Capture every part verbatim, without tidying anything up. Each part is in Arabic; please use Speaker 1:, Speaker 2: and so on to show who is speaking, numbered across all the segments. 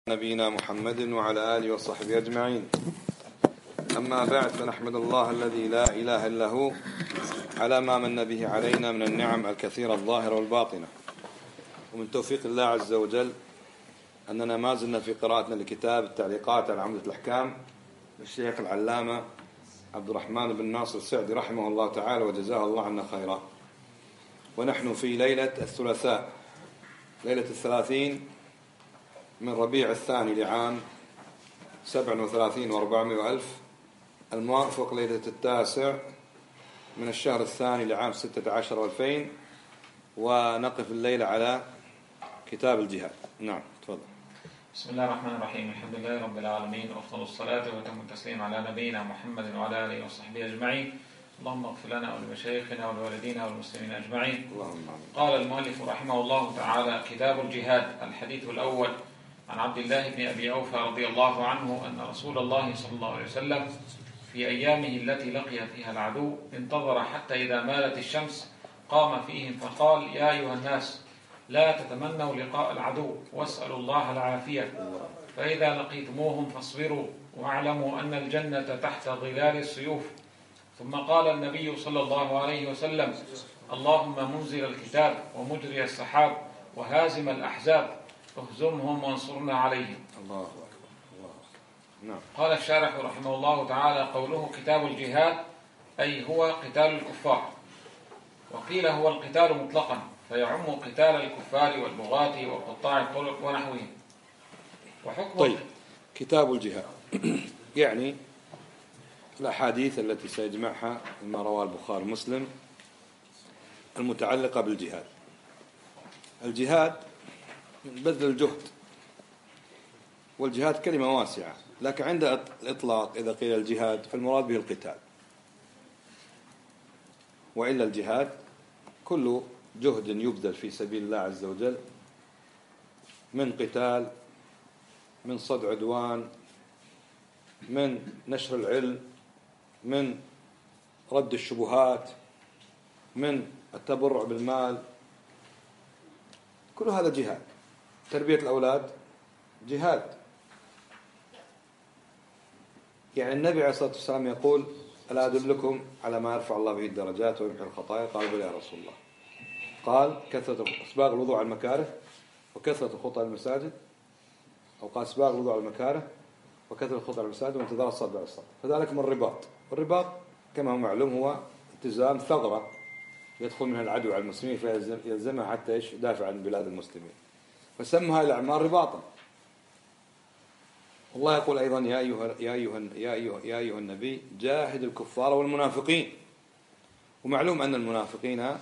Speaker 1: نبينا محمد وعلى آله وصحبه أجمعين. أما بعد، فنحمد الله الذي لا إله إلا هو على ما من به علينا من النعم الكثيرة الظاهرة والباطنة، ومن توفيق الله عز وجل أننا ما زلنا في قراءتنا لكتاب التعليقات على عمدة الأحكام للشيخ العلامة عبد الرحمن بن ناصر السعدي رحمه الله تعالى وجزاه الله عنا خيرا. ونحن في ليلة الثلاثاء، ليلة الثلاثين من ربيع الثاني لعام سبع وثلاثين وأربعمائة ألف، الموافق ليلة التاسع من الشهر الثاني لعام ستة عشر وألفين. ونقف الليلة على كتاب الجهاد. نعم، تفضل.
Speaker 2: بسم الله الرحمن الرحيم. الحمد لله رب العالمين، وأفضل الصلاة وأتم التسليم على نبينا محمد وعلى آله وصحبه أجمعين. اللهم اغفر لنا ولمشايخنا ولوالدينا والمسلمين أجمعين. قال المؤلف رحمه الله تعالى: كتاب الجهاد. الحديث الأول عن عبد الله بن أبي أوفى رضي الله عنه أن رسول الله صلى الله عليه وسلم في أيامه التي لقي فيها العدو انتظر حتى إذا مالت الشمس قام فيهم فقال: يا أيها الناس، لا تتمنوا لقاء العدو واسألوا الله العافية، فإذا لقيتموهم فاصبروا واعلموا أن الجنة تحت ظلال السيوف. ثم قال النبي صلى الله عليه وسلم: اللهم منزل الكتاب ومجري السحاب وهازم الأحزاب اهزمهم وانصرنا عليهم.
Speaker 1: الله أكبر. الله أكبر. نعم.
Speaker 2: قال الشارح رحمه الله تعالى: قوله كتاب الجهاد أي هو قتال الكفار، وقيل هو القتال مطلقا فيعم قتال الكفار والبغاة وقطاع الطرق ونحوهم. وحكم
Speaker 1: طيب، كتاب الجهاد يعني الأحاديث التي سيجمعها ما رواه البخاري ومسلم المتعلقة بالجهاد. الجهاد من بذل الجهد، والجهاد كلمة واسعة، لكن عند الإطلاق إذا قيل الجهاد فالمراد به القتال، وإلا الجهاد كل جهد يبذل في سبيل الله عز وجل من قتال، من صد عدوان، من نشر العلم، من رد الشبهات، من التبرع بالمال، كل هذا جهاد. تربية الأولاد جهاد. يعني النبي عليه الصلاة والسلام يقول: ألا أدلكم على ما يرفع الله به الدرجات ويمحي الخطايا؟ قال: بلى يا رسول الله. قال: كثرة إسباغ الوضوء على المكاره وكثرة الخطى المساجد، أو قال: إسباغ الوضوء على المكاره وكثرة الخطى على المساجد وانتظار الصلاة بعد الصلاة. فذلك من الرباط. والرباط كما هو معلوم هو التزام ثغرة يدخل منها العدو على المسلمين فيلزمها حتى إيش يدافع عن بلاد المسلمين، فسمى هذه الأعمال رباطا. والله يقول أيضا: يا أيها يا أيها يا أيها يا أيها النبي جاهد الكفار والمنافقين. ومعلوم أن المنافقين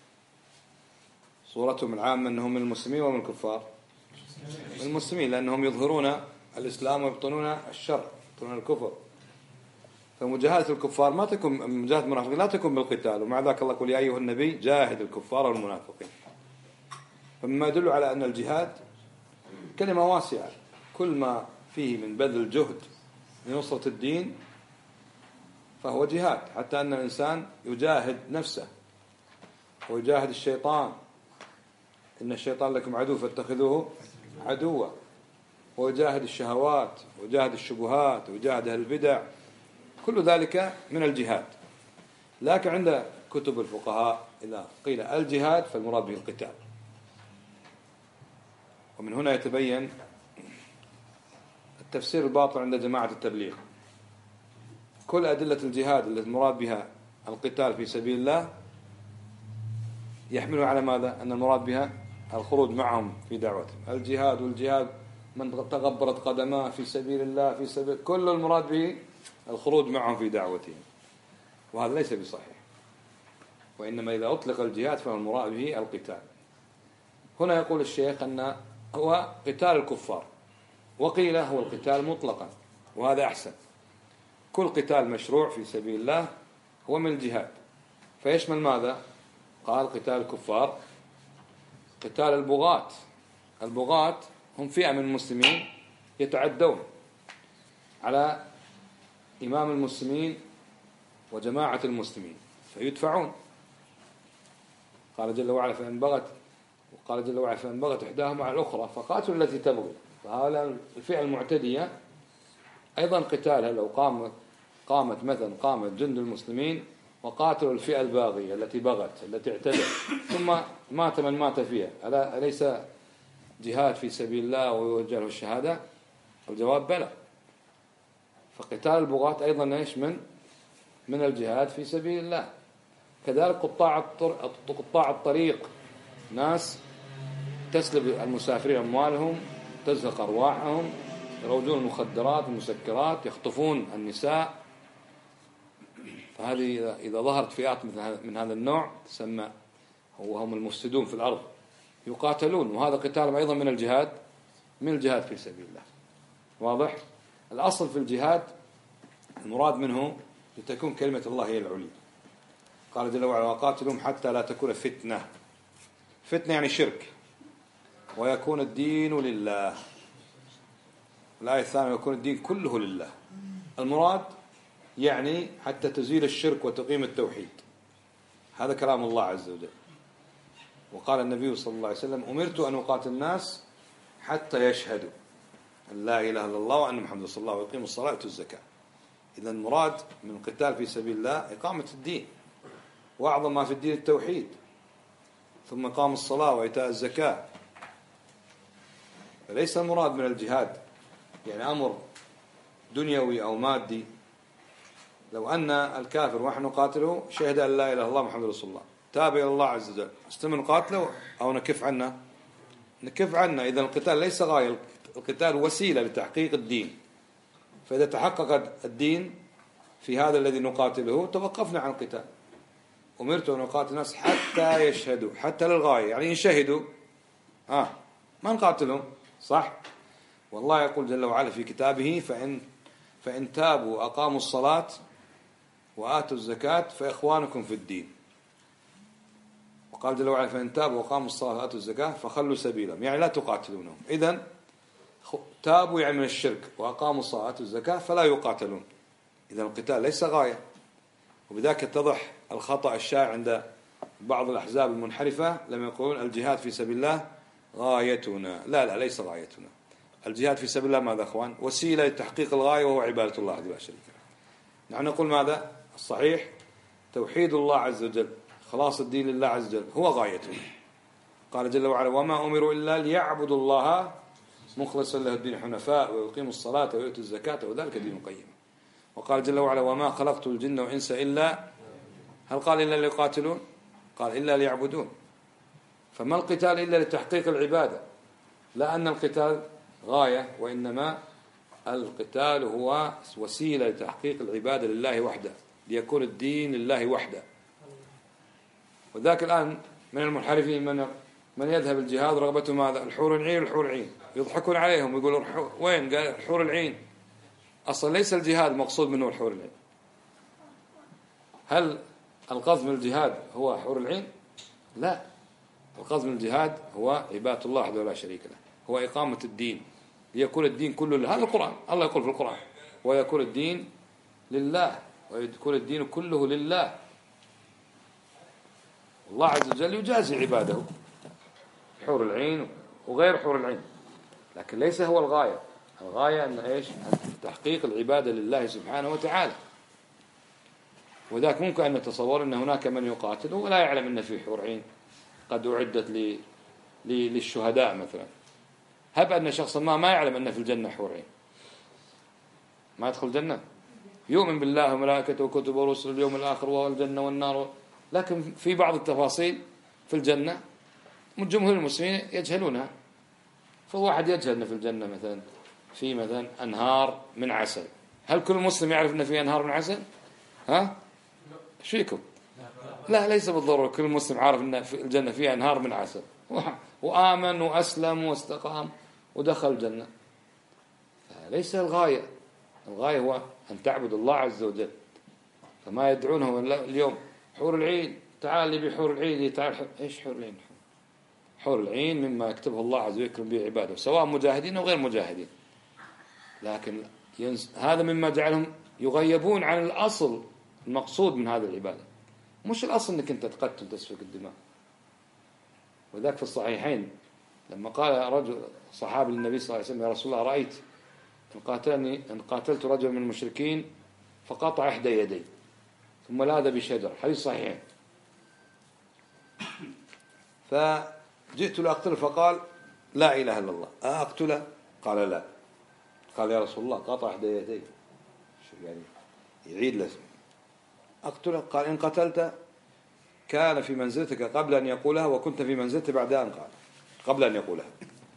Speaker 1: صورتهم العامة أنهم من المسلمين ومن الكفار، من المسلمين، لأنهم يظهرون الإسلام ويبطنون الشر، يبطنون الكفر. فمجاهدة الكفار ما تكون، مجاهدة المنافقين لا تكون بالقتال. ومع ذلك الله يقول: يا أيها النبي جاهد الكفار والمنافقين. فمما يدل على أن الجهاد كلمة واسعة، كل ما فيه من بذل الجهد لنصرة الدين فهو جهاد، حتى أن الإنسان يجاهد نفسه ويجاهد الشيطان. إن الشيطان لكم عدو فاتخذوه عدوا. ويجاهد الشهوات ويجاهد الشبهات ويجاهد أهل البدع، كل ذلك من الجهاد. لكن عند كتب الفقهاء إذا قيل الجهاد فالمراد به القتال. ومن هنا يتبين التفسير الباطل عند جماعة التبليغ. كل أدلة الجهاد التي المراد بها القتال في سبيل الله يحملها على ماذا؟ أن المراد بها الخروج معهم في دعوتهم. الجهاد والجهاد من تغبرت قدماه في سبيل الله في سبيل، كل المراد به الخروج معهم في دعوتهم، وهذا ليس بصحيح. وإنما إذا أطلق الجهاد فالمراد به القتال. هنا يقول الشيخ أن هو قتال الكفار، وقيل هو القتال مطلقا، وهذا أحسن. كل قتال مشروع في سبيل الله هو من الجهاد، فيشمل ماذا؟ قال: قتال الكفار، قتال البغاة. البغاة هم فئة من المسلمين يتعدون على إمام المسلمين وجماعة المسلمين فيدفعون. قال جل وعلا: فإن بغت وقال جل وعلا: فإن بغت إحداهما على الأخرى فقاتلوا التي تبغي فهؤلاء الفئة المعتدية أيضا قتالها لو قامت قامت مثلا قامت جند المسلمين وقاتلوا الفئة الباغية التي بغت التي اعتدت ثم مات من مات فيها، أليس جهاد في سبيل الله ويوجه له الشهادة؟ الجواب بلى. فقتال البغاة أيضا إيش من من الجهاد في سبيل الله. كذلك قطاع الطرق قطاع الطريق، ناس تسلب المسافرين أموالهم، تزهق أرواحهم، يروجون المخدرات المسكرات، يخطفون النساء. فهذه إذا ظهرت فئات من هذا النوع تسمى وهم المفسدون في الأرض يقاتلون، وهذا قتالهم أيضا من الجهاد من الجهاد في سبيل الله. واضح؟ الأصل في الجهاد المراد منه لتكون كلمة الله هي العليا. قال جل وعلا وقاتلهم حتى لا تكون فتنة. فتنة يعني شرك، ويكون الدين لله. الآية الثانية ويكون الدين كله لله. المراد يعني حتى تزيل الشرك وتقيم التوحيد. هذا كلام الله عز وجل. وقال النبي صلى الله عليه وسلم أمرت أن أقاتل الناس حتى يشهدوا أن لا إله إلا الله وأن محمد رسول الله ويقيموا الصلاة ويؤتوا الزكاة. إذا المراد من القتال في سبيل الله إقامة الدين، وأعظم ما في الدين التوحيد، ثم إقام الصلاة وإيتاء الزكاة. فليس المراد من الجهاد يعني أمر دنيوي أو مادي. لو أن الكافر ونحن نقاتله شهد أن لا إله إلا الله محمد رسول الله، تاب إلى الله عز وجل، استمر نقاتله أو نكف عنه نكف عنه. إذا القتال ليس غاية، القتال وسيلة لتحقيق الدين. فإذا تحقق الدين في هذا الذي نقاتله توقفنا عن القتال. أمرت أن أقاتل الناس حتى يشهدوا، حتى للغاية يعني إن شهدوا آه ما نقاتلهم، صح؟ والله يقول جل وعلا في كتابه فإن فإن تابوا وأقاموا الصلاة وآتوا الزكاة فإخوانكم في الدين. وقال جل وعلا فإن تابوا وأقاموا الصلاة وآتوا الزكاة فخلوا سبيلهم، يعني لا تقاتلونهم. إذن تابوا يعني من الشرك، وأقاموا الصلاة وآتوا الزكاة فلا يقاتلون. إذن القتال ليس غاية. وبذلك يتضح الخطأ الشائع عند بعض الأحزاب المنحرفة لما يقولون الجهاد في سبيل الله غايتنا. لا لا ليس غايتنا. الجهاد في سبيل الله ماذا أخوان؟ وسيلة لتحقيق الغاية وهو عبادة الله لا شريك له. نحن نقول ماذا؟ الصحيح توحيد الله عز وجل، خلاص الدين لله عز وجل هو غايتنا. قال جل وعلا وما أمروا إلا ليعبدوا الله مخلصا له الدين حنفاء ويقيموا الصلاة ويؤتوا الزكاة وذلك دين قيم. وقال جل وعلا وما خلقت الجن والإنس إلا، هل قال إلا ليقاتلون؟ قال إلا ليعبدون. فما القتال إلا لتحقيق العبادة، لا أن القتال غاية، وإنما القتال هو وسيلة لتحقيق العبادة لله وحده، ليكون الدين لله وحده. وذاك الآن من المنحرفين من من يذهب الجهاد رغبته ماذا؟ الحور العين الحور العين، يضحكون عليهم ويقولوا وين؟ قال الحور العين. أصلا ليس الجهاد مقصود منه الحور العين. هل القصد من الجهاد هو حور العين؟ لا، القصد من الجهاد هو عبادة الله وحده لا شريك له، هو إقامة الدين ليكون الدين كله لله. هذا القرآن، الله يقول في القرآن ويكون الدين لله، ويكون الدين كله لله. الله عز وجل يجازي عباده حور العين وغير حور العين، لكن ليس هو الغاية. الغاية أن إيش؟ تحقيق العبادة لله سبحانه وتعالى. وذاك ممكن أن نتصور أن هناك من يقاتل ولا يعلم أن في حور عين قد أعدت لي لي للشهداء مثلا. هب أن شخصا ما ما يعلم أن في الجنة حور عين، ما يدخل الجنة، يؤمن بالله وملائكته وكتبه ورسله اليوم الآخر والجنة والنار، لكن في بعض التفاصيل في الجنة من جمهور المسلمين يجهلونها. فواحد يجهل أن في الجنة مثلا في مثلا أنهار من عسل. هل كل مسلم يعرف أن في أنهار من عسل؟ ها؟ ايش فيكم؟ لا، ليس بالضرورة كل مسلم عارف أن في الجنة فيها أنهار من عسل وآمن وأسلم واستقام ودخل الجنة. ليس الغاية. الغاية هو أن تعبد الله عز وجل. فما يدعونه اليوم حور العين، تعال لي بحور العين، تعال. إيش حور العين؟ حور العين مما يكتبه الله عز وجل يكرم به عباده سواء مجاهدين أو غير مجاهدين، لكن هذا مما جعلهم يغيبون عن الأصل المقصود من هذه العبادة. مش الأصل أنك أنت تقتل تسفك الدماء. وذاك في الصحيحين لما قال رجل صحابي للنبي صلى الله عليه وسلم: يا رسول الله، رأيت إن قاتلني إن قاتلت رجل من المشركين فقطع إحدى يدي ثم لاذ بشجر، حديث صحيح. فجئت لأقتله فقال: لا إله إلا الله. أقتله؟ قال: لا. قال: يا رسول الله، قطع إحدى يدي، يعني يعيد لازم أقتله. قال: إن قتلت كان في منزلتك قبل أن يقولها، وكنت في منزلتي بعد أن قال قبل أن يقولها.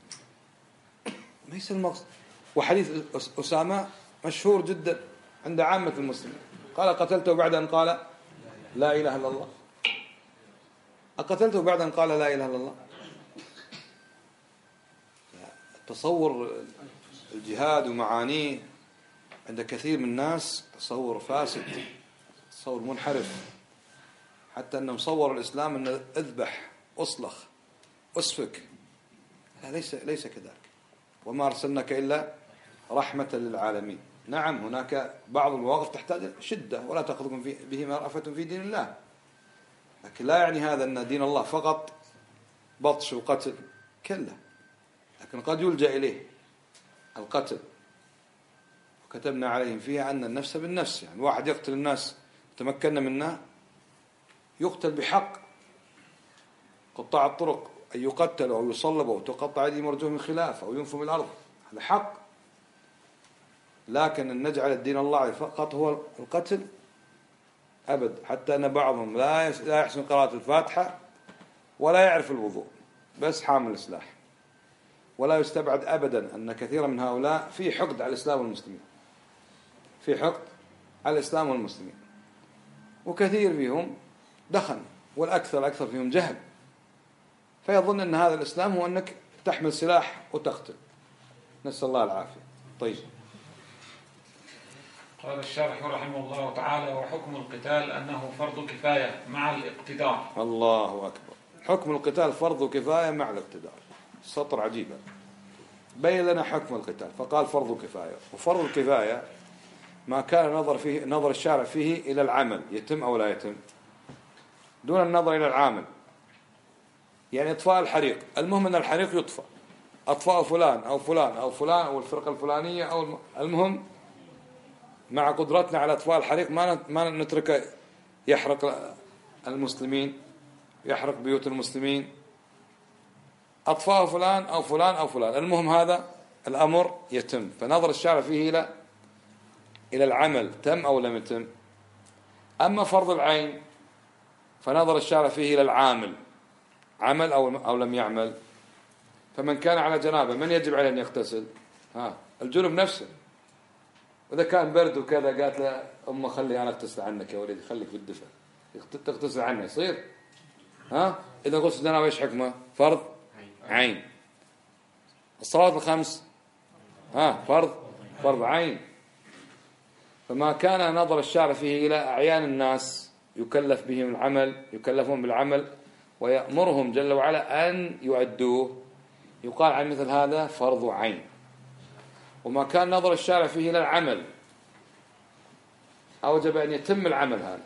Speaker 1: ليس المقصد. وحديث أسامة مشهور جدا عند عامة المسلمين، قال: قتلته بعد أن قال لا إله إلا الله. أقتلته بعد أن قال لا إله إلا الله؟ تصور الجهاد ومعانيه عند كثير من الناس تصور فاسد، تصور منحرف، حتى أنه مصور الإسلام أنه اذبح، أصلخ، أسفك. لا، ليس ليس كذلك. وما أرسلناك إلا رحمة للعالمين. نعم، هناك بعض المواقف تحتاج شدة، ولا تأخذكم به رأفة في دين الله، لكن لا يعني هذا أن دين الله فقط بطش وقتل، كلا، لكن قد يلجأ إليه القتل. وكتبنا عليهم فيها أن النفس بالنفس، يعني واحد يقتل الناس تمكنا منه يقتل بحق. قطاع الطرق أن يقتلوا أو يصلبوا أو تقطع أيديهم وأرجلهم من خلاف أو ينفوا من الأرض، هذا حق. لكن أن نجعل الدين الله فقط هو القتل أبد. حتى أن بعضهم لا لا يحسن قراءة الفاتحة ولا يعرف الوضوء، بس حامل السلاح. ولا يستبعد أبدا أن كثيرا من هؤلاء في حقد على الإسلام والمسلمين، في حقد على الإسلام والمسلمين، وكثير فيهم دخن، والأكثر الأكثر فيهم جهل، فيظن أن هذا الإسلام هو أنك تحمل سلاح وتقتل. نسأل الله العافية. طيب،
Speaker 2: قال الشارح رحمه الله تعالى: وحكم القتال أنه فرض كفاية مع الاقتدار.
Speaker 1: الله أكبر. حكم القتال فرض كفاية مع الاقتدار. سطر عجيبة. بين لنا حكم القتال فقال فرض كفاية. وفرض الكفاية ما كان نظر فيه نظر الشارع فيه إلى العمل يتم أو لا يتم، دون النظر إلى العامل. يعني إطفاء الحريق، المهم أن الحريق يطفأ، أطفاء فلان أو فلان أو فلان أو الفرقة الفلانية أو المهم مع قدرتنا على إطفاء الحريق ما ما نتركه يحرق المسلمين، يحرق بيوت المسلمين. أطفاء فلان أو فلان أو فلان، المهم هذا الأمر يتم. فنظر الشارع فيه إلى إلى العمل، تم أو لم يتم. أما فرض العين فنظر الشارع فيه إلى العامل، عمل أو أو لم يعمل. فمن كان على جنابه من يجب عليه أن يغتسل؟ ها، الجنب نفسه. وإذا كان برد وكذا قالت له أمه خلي أنا أغتسل عنك يا ولدي، خليك في الدفء، تغتسل عنه يصير؟ ها، إذا غسل جنابه إيش حكمه؟ فرض عين. الصلاة الخمس ها فرض فرض عين. فما كان نظر الشارع فيه إلى أعيان الناس يكلف بهم العمل، يكلفون بالعمل ويأمرهم جل وعلا أن يؤدوه، يقال عن مثل هذا فرض عين. وما كان نظر الشارع فيه إلى العمل أوجب أن يتم العمل هذا،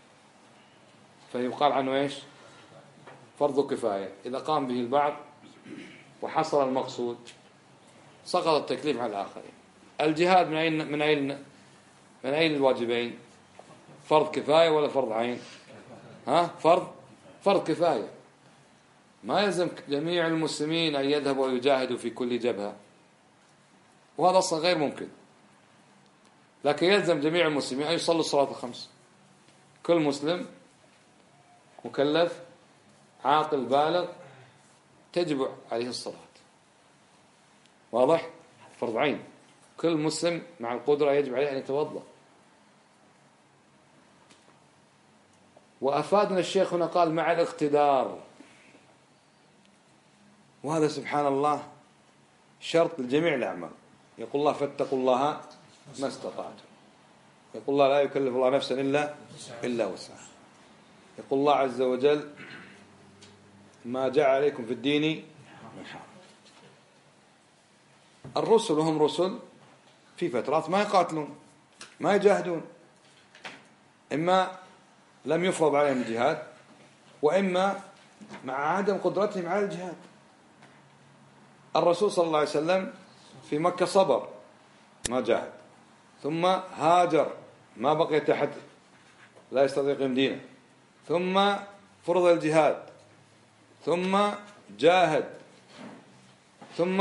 Speaker 1: فيقال عنه إيش؟ فرض كفاية. إذا قام به البعض وحصل المقصود سقط التكليف على الآخرين. الجهاد من أين من أين من أين الواجبين؟ فرض كفاية ولا فرض عين؟ ها، فرض فرض كفاية. ما يلزم جميع المسلمين أن يذهبوا ويجاهدوا في كل جبهة، وهذا أصلا غير ممكن. لكن يلزم جميع المسلمين أن يصلوا الصلاة الخمس. كل مسلم مكلف عاقل بالغ تجب عليه الصلاة. واضح؟ فرض عين. كل مسلم مع القدرة يجب عليه أن يتوضأ. وأفادنا الشيخ هنا قال مع الاقتدار، وهذا سبحان الله شرط لجميع الأعمال. يقول الله فاتقوا الله ما استطعتم. يقول الله لا يكلف الله نفسا إلا إلا وسعها. يقول الله عز وجل ما جعل عليكم في الدين من حرج. الرسل هم رسل في فترات ما يقاتلون ما يجاهدون، إما لم يفرض عليهم الجهاد، وإما مع عدم قدرتهم على الجهاد. الرسول صلى الله عليه وسلم في مكة صبر ما جاهد، ثم هاجر ما بقي تحت لا يستطيع يقيم دينه، ثم فرض الجهاد، ثم جاهد، ثم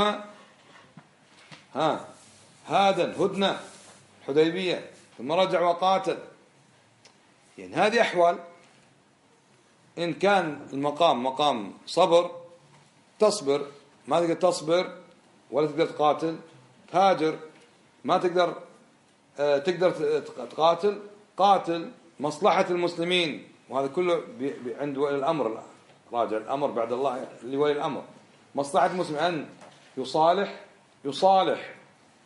Speaker 1: ها هادن هدنة حديبية، ثم رجع وقاتل. يعني هذه أحوال. إن كان المقام مقام صبر تصبر، ما تقدر تصبر ولا تقدر تقاتل تهاجر، ما تقدر آه تقدر تقاتل قاتل، مصلحة المسلمين. وهذا كله عند ولي الأمر، راجع الأمر بعد الله لولي الأمر. مصلحة المسلم أن يصالح يصالح،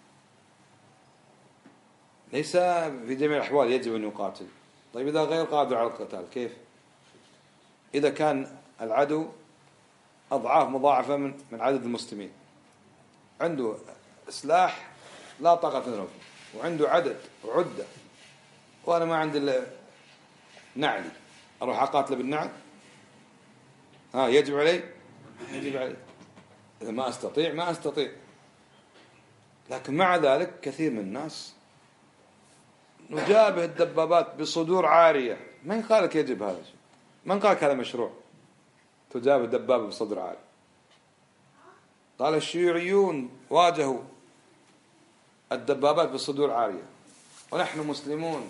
Speaker 1: ليس في جميع الأحوال يجب أن يقاتل. طيب إذا غير قادر على القتال كيف؟ إذا كان العدو أضعاف مضاعفة من من عدد المسلمين، عنده سلاح لا طاقة له فيه، وعنده عدد وعدة، وأنا ما عندي إلا نعلي، أروح أقاتل بالنعل؟ ها يجب علي؟ يجب علي. إذا ما أستطيع ما أستطيع. لكن مع ذلك كثير من الناس نجابه الدبابات بصدور عارية. من قال لك يجب هذا الشيء؟ من قال لك هذا مشروع تجابه الدبابة بصدر عاري؟ قال الشيوعيون واجهوا الدبابات بصدور عارية ونحن مسلمون.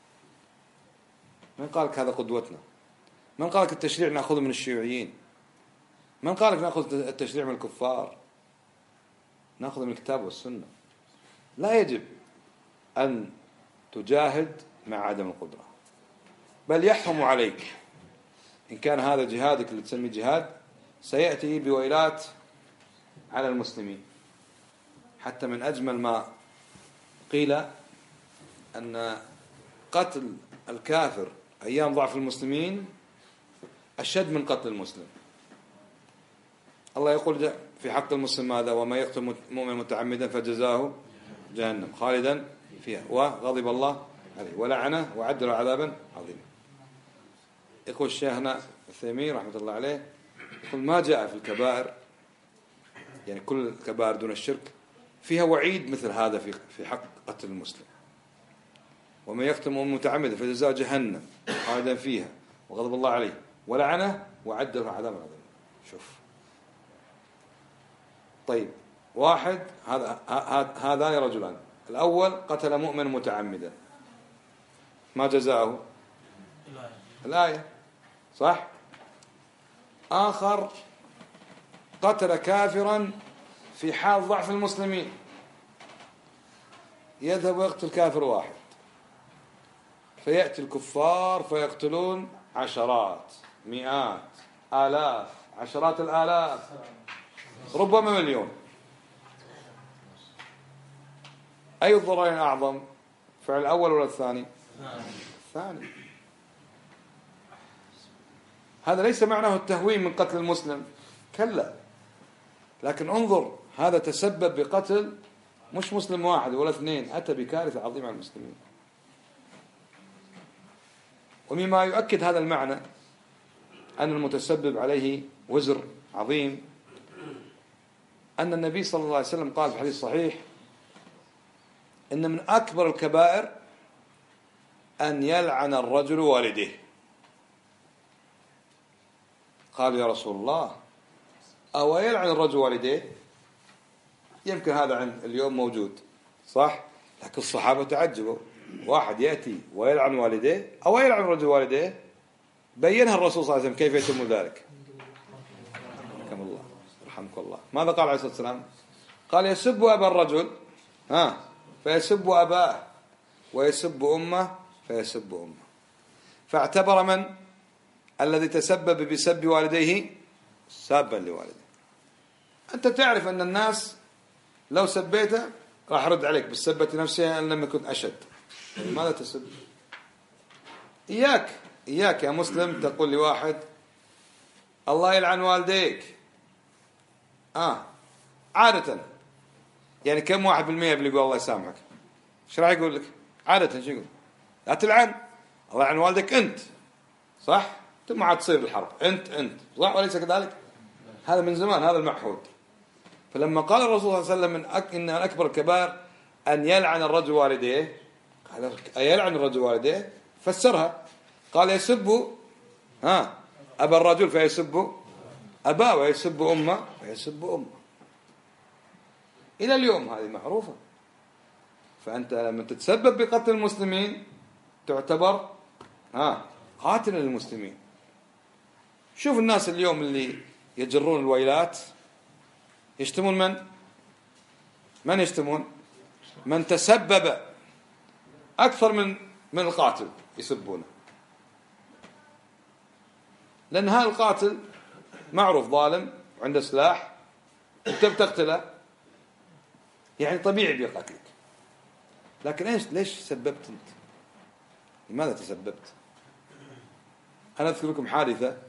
Speaker 1: من قال لك هذا قدوتنا؟ من قال لك التشريع نأخذه من الشيوعيين؟ من قال لك نأخذ التشريع من الكفار؟ نأخذه من الكتاب والسنة. لا يجب أن تجاهد مع عدم القدرة، بل يحرم عليك. إن كان هذا جهادك اللي تسميه جهاد سيأتي بويلات على المسلمين. حتى من أجمل ما قيل أن قتل الكافر أيام ضعف المسلمين أشد من قتل المسلم. الله يقول في حق المسلم ماذا؟ وما يقتل مؤمن متعمدا فجزاه جهنم خالدا فيها وغضب الله عليه ولعنه وعد له عذابا عظيما. يقول شيخنا الثيمين رحمة الله عليه، يقول ما جاء في الكبائر، يعني كل الكبائر دون الشرك، فيها وعيد مثل هذا في في حق قتل المسلم. ومن يقتل مؤمن متعمدا فجزاه جهنم خالدا فيها وغضب الله عليه ولعنه وعد له عذابا عظيما. شوف. طيب واحد هذا هذان رجلان، الأول قتل مؤمن متعمدا ما جزاؤه؟ الآية صح. آخر قتل كافرا في حال ضعف المسلمين، يذهب ويقتل كافر واحد، فيأتي الكفار فيقتلون عشرات مئات آلاف عشرات الآلاف ربما مليون. أي الضررين أعظم، فعل الأول ولا الثاني؟ الثاني. هذا ليس معناه التهوين من قتل المسلم، كلا، لكن انظر هذا تسبب بقتل مش مسلم واحد ولا اثنين، أتى بكارثة عظيمة على المسلمين. ومما يؤكد هذا المعنى أن المتسبب عليه وزر عظيم، أن النبي صلى الله عليه وسلم قال في حديث صحيح إن من أكبر الكبائر أن يلعن الرجل والديه. قال يا رسول الله أو يلعن الرجل والديه؟ يمكن هذا عند اليوم موجود صح، لكن الصحابة تعجبوا، واحد يأتي ويلعن والديه أو يلعن الرجل والديه؟ بينها الرسول صلى الله عليه وسلم كيف يتم ذلك. رحمك الله رحمك الله. ماذا قال عليه الصلاة والسلام؟ قال يسب أبا الرجل ها فيسب أباه، ويسب أمه فيسب أمه. فاعتبر من الذي تسبب بسب والديه سابا لوالديه. أنت تعرف أن الناس لو سبيته راح رد عليك بالسبة نفسها أن لم يكن أشد. ماذا تسب؟ إياك إياك يا مسلم تقول لواحد الله يلعن والديك. آه عادة يعني كم واحد بالمئة اللي يقول الله يسامحك؟ ايش راح يقول لك؟ عادة شو يقول؟ لا تلعن، الله يلعن والدك أنت، صح؟ ثم عاد تصير الحرب أنت أنت صح وليس كذلك؟ هذا من زمان، هذا المعهود. فلما قال الرسول صلى الله عليه وسلم من أك... إن أكبر الكبائر أن يلعن الرجل والديه، قال يلعن الرجل والديه، فسرها قال يسب ها أبا الرجل فيسب أباه، ويسب أمه فيسب أمه. إلى اليوم هذه معروفة. فأنت لما تتسبب بقتل المسلمين تعتبر ها قاتل للمسلمين. شوف الناس اليوم اللي يجرون الويلات يشتمون من؟ من يشتمون؟ من تسبب أكثر من من القاتل يسبونه، لأن هذا القاتل معروف ظالم وعنده سلاح وأنت بتقتله، يعني طبيعي بيقتلك. لكن ايش ليش سببت انت؟ لماذا تسببت؟ انا اذكر لكم حادثه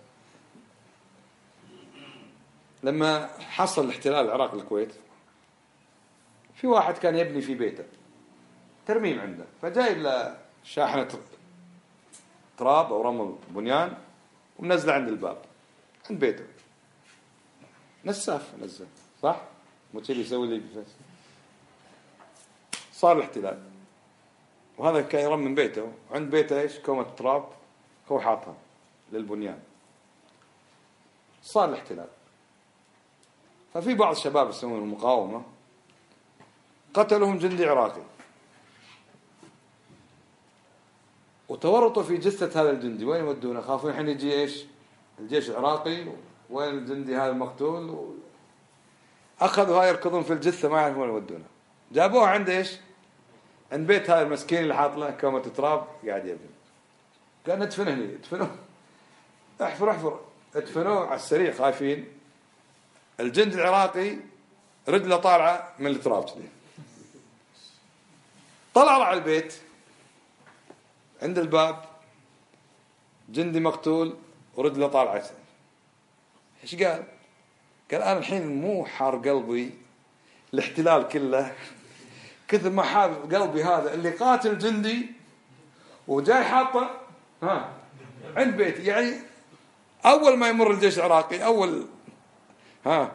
Speaker 1: لما حصل الاحتلال العراق الكويت. في واحد كان يبني في بيته ترميم عنده، فجايب له شاحنه تراب او رمل بنيان ومنزله عند الباب عند بيته، نساف نزل صح؟ مو تبي يسوي لي بفس. صار الاحتلال وهذا كان يرمم بيته، وعند بيته ايش؟ كومة تراب هو حاطها للبنيان. صار الاحتلال، ففي بعض الشباب يسوون المقاومة قتلهم جندي عراقي وتورطوا في جثة هذا الجندي. وين يودونه؟ خافوا الحين يجي ايش؟ الجيش العراقي، وين الجندي هذا المقتول و... أخذوا هاي يركضون في الجثة ما يعرفون وين يودونه. جابوه عند ايش؟ عند بيت هذا المسكين اللي حاط له كومة تراب قاعد يبني. قال ندفنه هنا، ادفنوه احفر احفر ادفنوه على السريع خايفين. الجندي العراقي رجله طالعة من التراب كذي، طلع على البيت عند الباب جندي مقتول ورجله طالعة. ايش قال؟ قال انا الحين مو حار قلبي الاحتلال كله كثر ما حار قلبي هذا اللي قاتل جندي وجاي حاطه ها عند بيتي. يعني اول ما يمر الجيش العراقي اول ها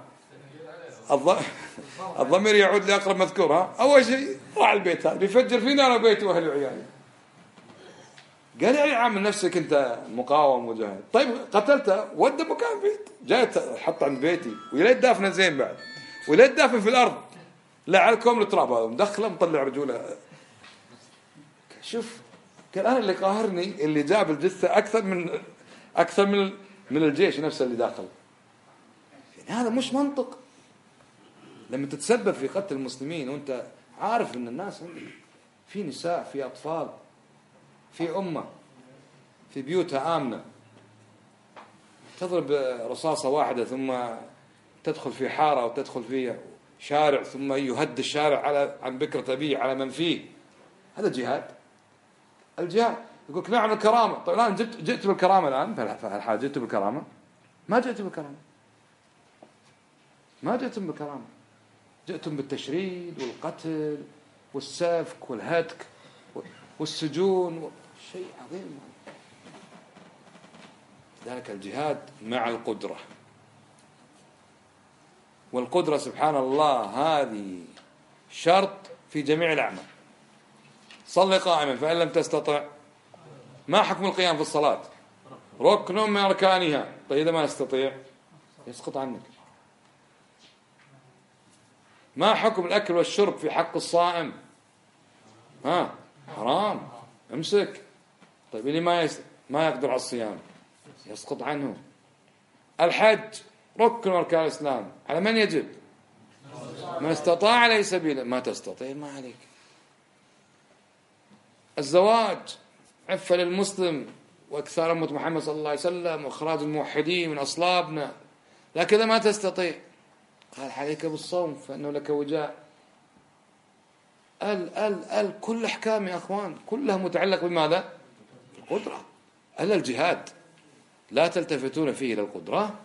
Speaker 1: الضمير يعود لاقرب مذكور، ها اول شيء راح البيت هذا بيفجر فينا انا وبيتي واهلي وعيالي. قال يعني عامل نفسك انت مقاوم وجاهد. طيب قتلته ودى مكان بيت، جاي حط عند بيتي ويليت دافنه زين بعد ويليت دافن في الارض، لا على الكوم التراب هذا مدخله مطلع رجوله. شوف قال انا اللي قاهرني اللي جاب الجثه اكثر من اكثر من من الجيش نفسه اللي داخل. يعني هذا مش منطق. لما تتسبب في قتل المسلمين وانت عارف ان الناس في نساء في اطفال في امه في بيوتها امنه، تضرب رصاصه واحده ثم تدخل في حاره وتدخل في شارع ثم يهد الشارع على عن بكرة أبيه على من فيه، هذا جهاد. الجهاد يقولك نعم الكرامة. طيب الآن جئت جئت بالكرامة الآن فالحال جئت بالكرامة؟ ما جئت بالكرامة، ما جئتم بالكرامة، جئتم بالتشريد والقتل والسفك والهتك والسجون، شيء عظيم. ذلك الجهاد مع القدرة، والقدرة سبحان الله هذه شرط في جميع الأعمال. صل قائما فإن لم تستطع. ما حكم القيام في الصلاة؟ ركن من أركانها. طيب إذا ما نستطيع يسقط عنك. ما حكم الأكل والشرب في حق الصائم؟ ها حرام، امسك. طيب اللي ما يس... ما يقدر على الصيام يسقط عنه. الحج ركن من أركان الإسلام، على من يجب؟ من استطاع عليه سبيلا. ما تستطيع ما عليك. الزواج عفة للمسلم وإكثار أمة محمد صلى الله عليه وسلم وإخراج الموحدين من أصلابنا، لكن إذا ما تستطيع قال عليك بالصوم فإنه لك وجاء. ال ال ال كل أحكام يا أخوان كلها متعلق بماذا؟ القدرة. ألا الجهاد لا تلتفتون فيه إلى القدرة؟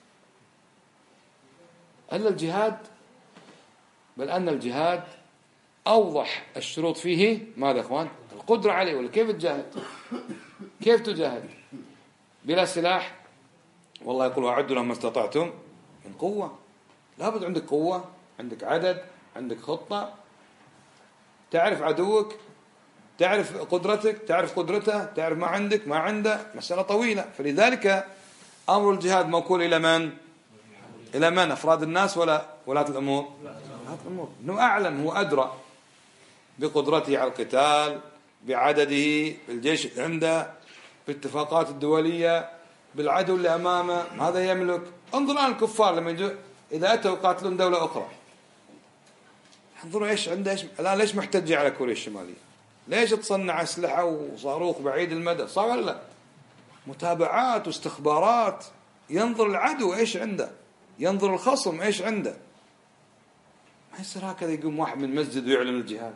Speaker 1: ألا الجهاد؟ بل أن الجهاد أوضح الشروط فيه ماذا يا أخوان؟ القدرة عليه. ولا كيف تجاهد؟ كيف تجاهد؟ بلا سلاح؟ والله يقول أعدوا لهم ما استطعتم من قوة. لابد عندك قوة، عندك عدد، عندك خطة، تعرف عدوك، تعرف قدرتك، تعرف قدرته، تعرف ما عندك ما عنده، مسألة طويلة. فلذلك أمر الجهاد موكول إلى من؟ إلى من؟ أفراد الناس ولا ولاة الأمور؟ ولاة الأمور. إنه أعلم، هو أدرى بقدرته على القتال، بعدده، بالجيش اللي عنده، بالاتفاقات الدولية، بالعدو اللي أمامه، هذا يملك. انظر الآن الكفار لما يجوا إذا أتوا يقاتلون دولة أخرى، انظروا إيش عنده، إيش الآن ليش محتجة على كوريا الشمالية؟ ليش تصنع أسلحة وصاروخ بعيد المدى؟ صح ولا لا؟ متابعات واستخبارات، ينظر العدو إيش عنده، ينظر الخصم إيش عنده. ما يصير هكذا يقوم واحد من مسجد ويعلن الجهاد.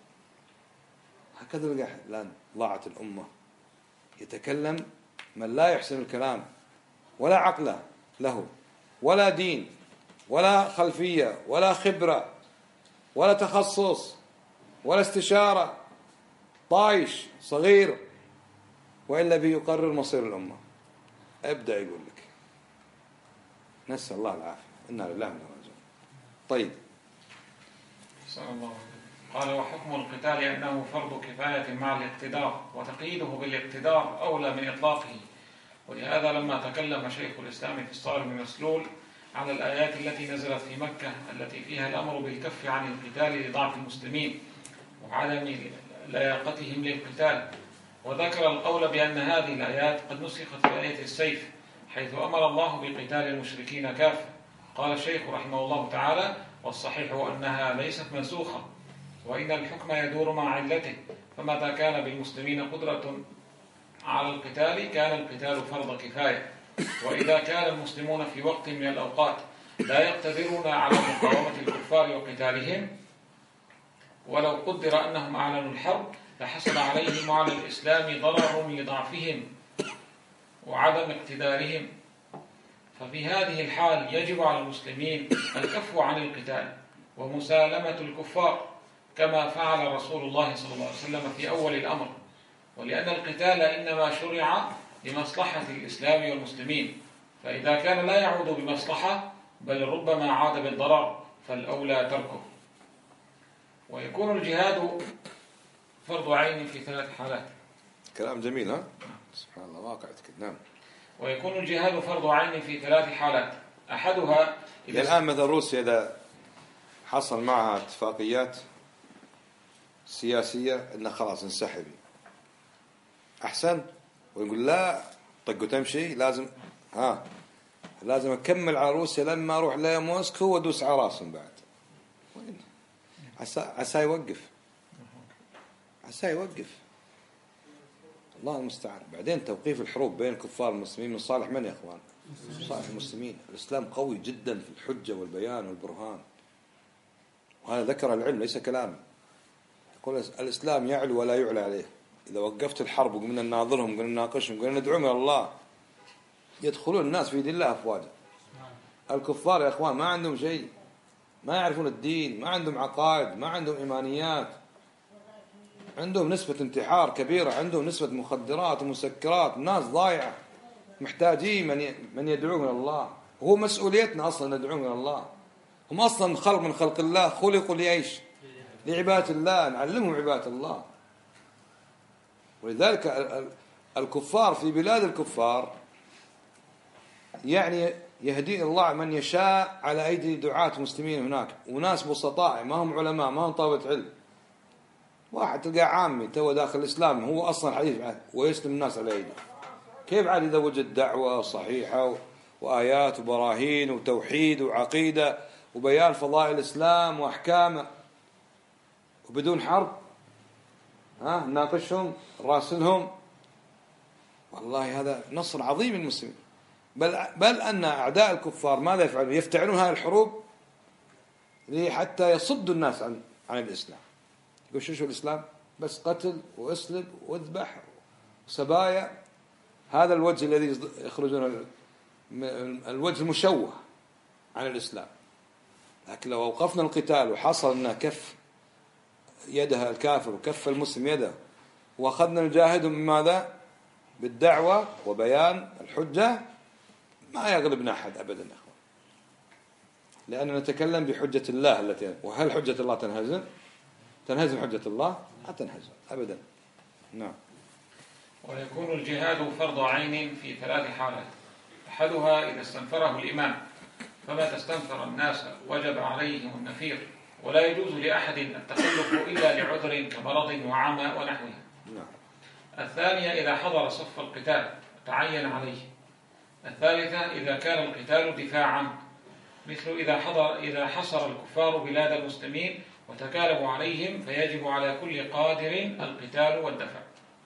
Speaker 1: هكذا الآن ضاعت الأمة. يتكلم من لا يحسن الكلام، ولا عقل له، ولا دين، ولا خلفية، ولا خبرة، ولا تخصص، ولا استشارة، طايش صغير، وإلا به يقرر مصير الأمة. أبدأ يقول لك. نسأل الله العافية، إنا لله وإنا إليه راجعون. طيب.
Speaker 2: صلى الله عليه وسلم. قال وحكم القتال أنه فرض كفاية مع الاقتدار، وتقييده بالاقتدار أولى من إطلاقه. ولهذا لما تكلم شيخ الإسلام في الصارم المسلول على الآيات التي نزلت في مكة التي فيها الأمر بالكف عن القتال لضعف المسلمين وعدم لياقتهم للقتال، وذكر القول بأن هذه الآيات قد نسخت في آية السيف حيث أمر الله بقتال المشركين كافة. قال الشيخ رحمه الله تعالى والصحيح أنها ليست منسوخة، وإن الحكم يدور مع علته، فمتى كان بالمسلمين قدرة على القتال كان القتال فرض كفاية. وإذا كان المسلمون في وقت من الأوقات لا يقتدرون على مقاومة الكفار وقتالهم، ولو قدر أنهم أعلنوا الحرب لحصل عليهم وعلى الإسلام ضرر لضعفهم وعدم اقتدارهم، ففي هذه الحال يجب على المسلمين الكف عن القتال ومسالمة الكفار كما فعل رسول الله صلى الله عليه وسلم في أول الأمر. ولأن القتال إنما شرع لمصلحة الإسلام والمسلمين، فإذا كان لا يعود بمصلحة بل ربما عاد بالضرر فالأولى تركه. ويكون الجهاد فرض عين في ثلاث حالات.
Speaker 1: كلام جميل. ها سبحان الله واقع. نعم.
Speaker 2: ويكون الجهاد فرض عين في ثلاث حالات، أحدها
Speaker 1: إذا الآن مثلا روسيا إذا حصل معها اتفاقيات سياسية إنه خلاص انسحبي، أحسن، ويقول لا طق تمشي، لازم ها لازم أكمل على روسيا لما أروح لموسكو وأدوس على راسهم بعد. وين عسى عسى يوقف، عسى يوقف، الله المستعان. بعدين توقيف الحروب بين الكفار والمسلمين من صالح من يا إخوان؟ صالح المسلمين. الإسلام قوي جدا في الحجة والبيان والبرهان، وهذا ذكر العلم ليس كلام. يقول الإسلام يعلو ولا يعلى عليه. إذا وقفت الحرب وقمنا نناظرهم وقمنا نناقشهم وقمنا ندعوهم إلى الله يدخلون الناس في دين الله أفواجا. الكفار يا إخوان ما عندهم شيء، ما يعرفون الدين، ما عندهم عقائد، ما عندهم إيمانيات، عندهم نسبة انتحار كبيرة، عندهم نسبة مخدرات ومسكرات، الناس ضايعة، محتاجين من من يدعوهم إلى الله. وهو مسؤوليتنا أصلا ندعوهم إلى الله. هم أصلا خلق من خلق الله، خلقوا لإيش؟ لعبادة الله، نعلمهم عبادة الله. ولذلك الكفار في بلاد الكفار يعني يهدي الله من يشاء على أيدي دعاة مسلمين هناك، وناس بسطاء ما هم علماء ما هم طلبة علم. واحد تلقى عامي تو داخل الإسلام هو أصلا حديث ويسلم الناس على أيدي. كيف عاد إذا وجد دعوة صحيحة وآيات وبراهين وتوحيد وعقيدة وبيان فضائل الإسلام وأحكامه وبدون حرب؟ ها ناقشهم راسلهم، والله هذا نصر عظيم للمسلمين. بل بل أن أعداء الكفار ماذا يفعلون؟ يفتعلون هذه الحروب حتى يصدوا الناس عن عن الإسلام. يقول شو شو الإسلام؟ بس قتل واسلب واذبح وسبايا. هذا الوجه الذي يخرجون الوجه المشوه عن الإسلام. لكن لو أوقفنا القتال وحصل أن كف يدها الكافر وكف المسلم يده وأخذنا نجاهدهم بماذا؟ بالدعوة وبيان الحجة، ما يغلبنا أحد أبدا يا أخوان. لأننا نتكلم بحجة الله التي، وهل حجة الله تنهزم؟ تنهزم حجة الله؟ لا تنهزم أبدا. نعم.
Speaker 2: ويكون الجهاد فرض عين في ثلاث حالات: أحدها إذا استنفره الإمام، فمتى استنفر الناس وجب عليهم النفير، ولا يجوز لأحد التخلف إلا لعذر كمرض وعمى ونحوها. الثانية إذا حضر صف القتال تعين عليه. الثالثة إذا كان القتال دفاعا، مثل إذا حضر إذا حصر الكفار بلاد المسلمين وتكالبوا عليهم، فيجب على كل قادر القتال والدفع.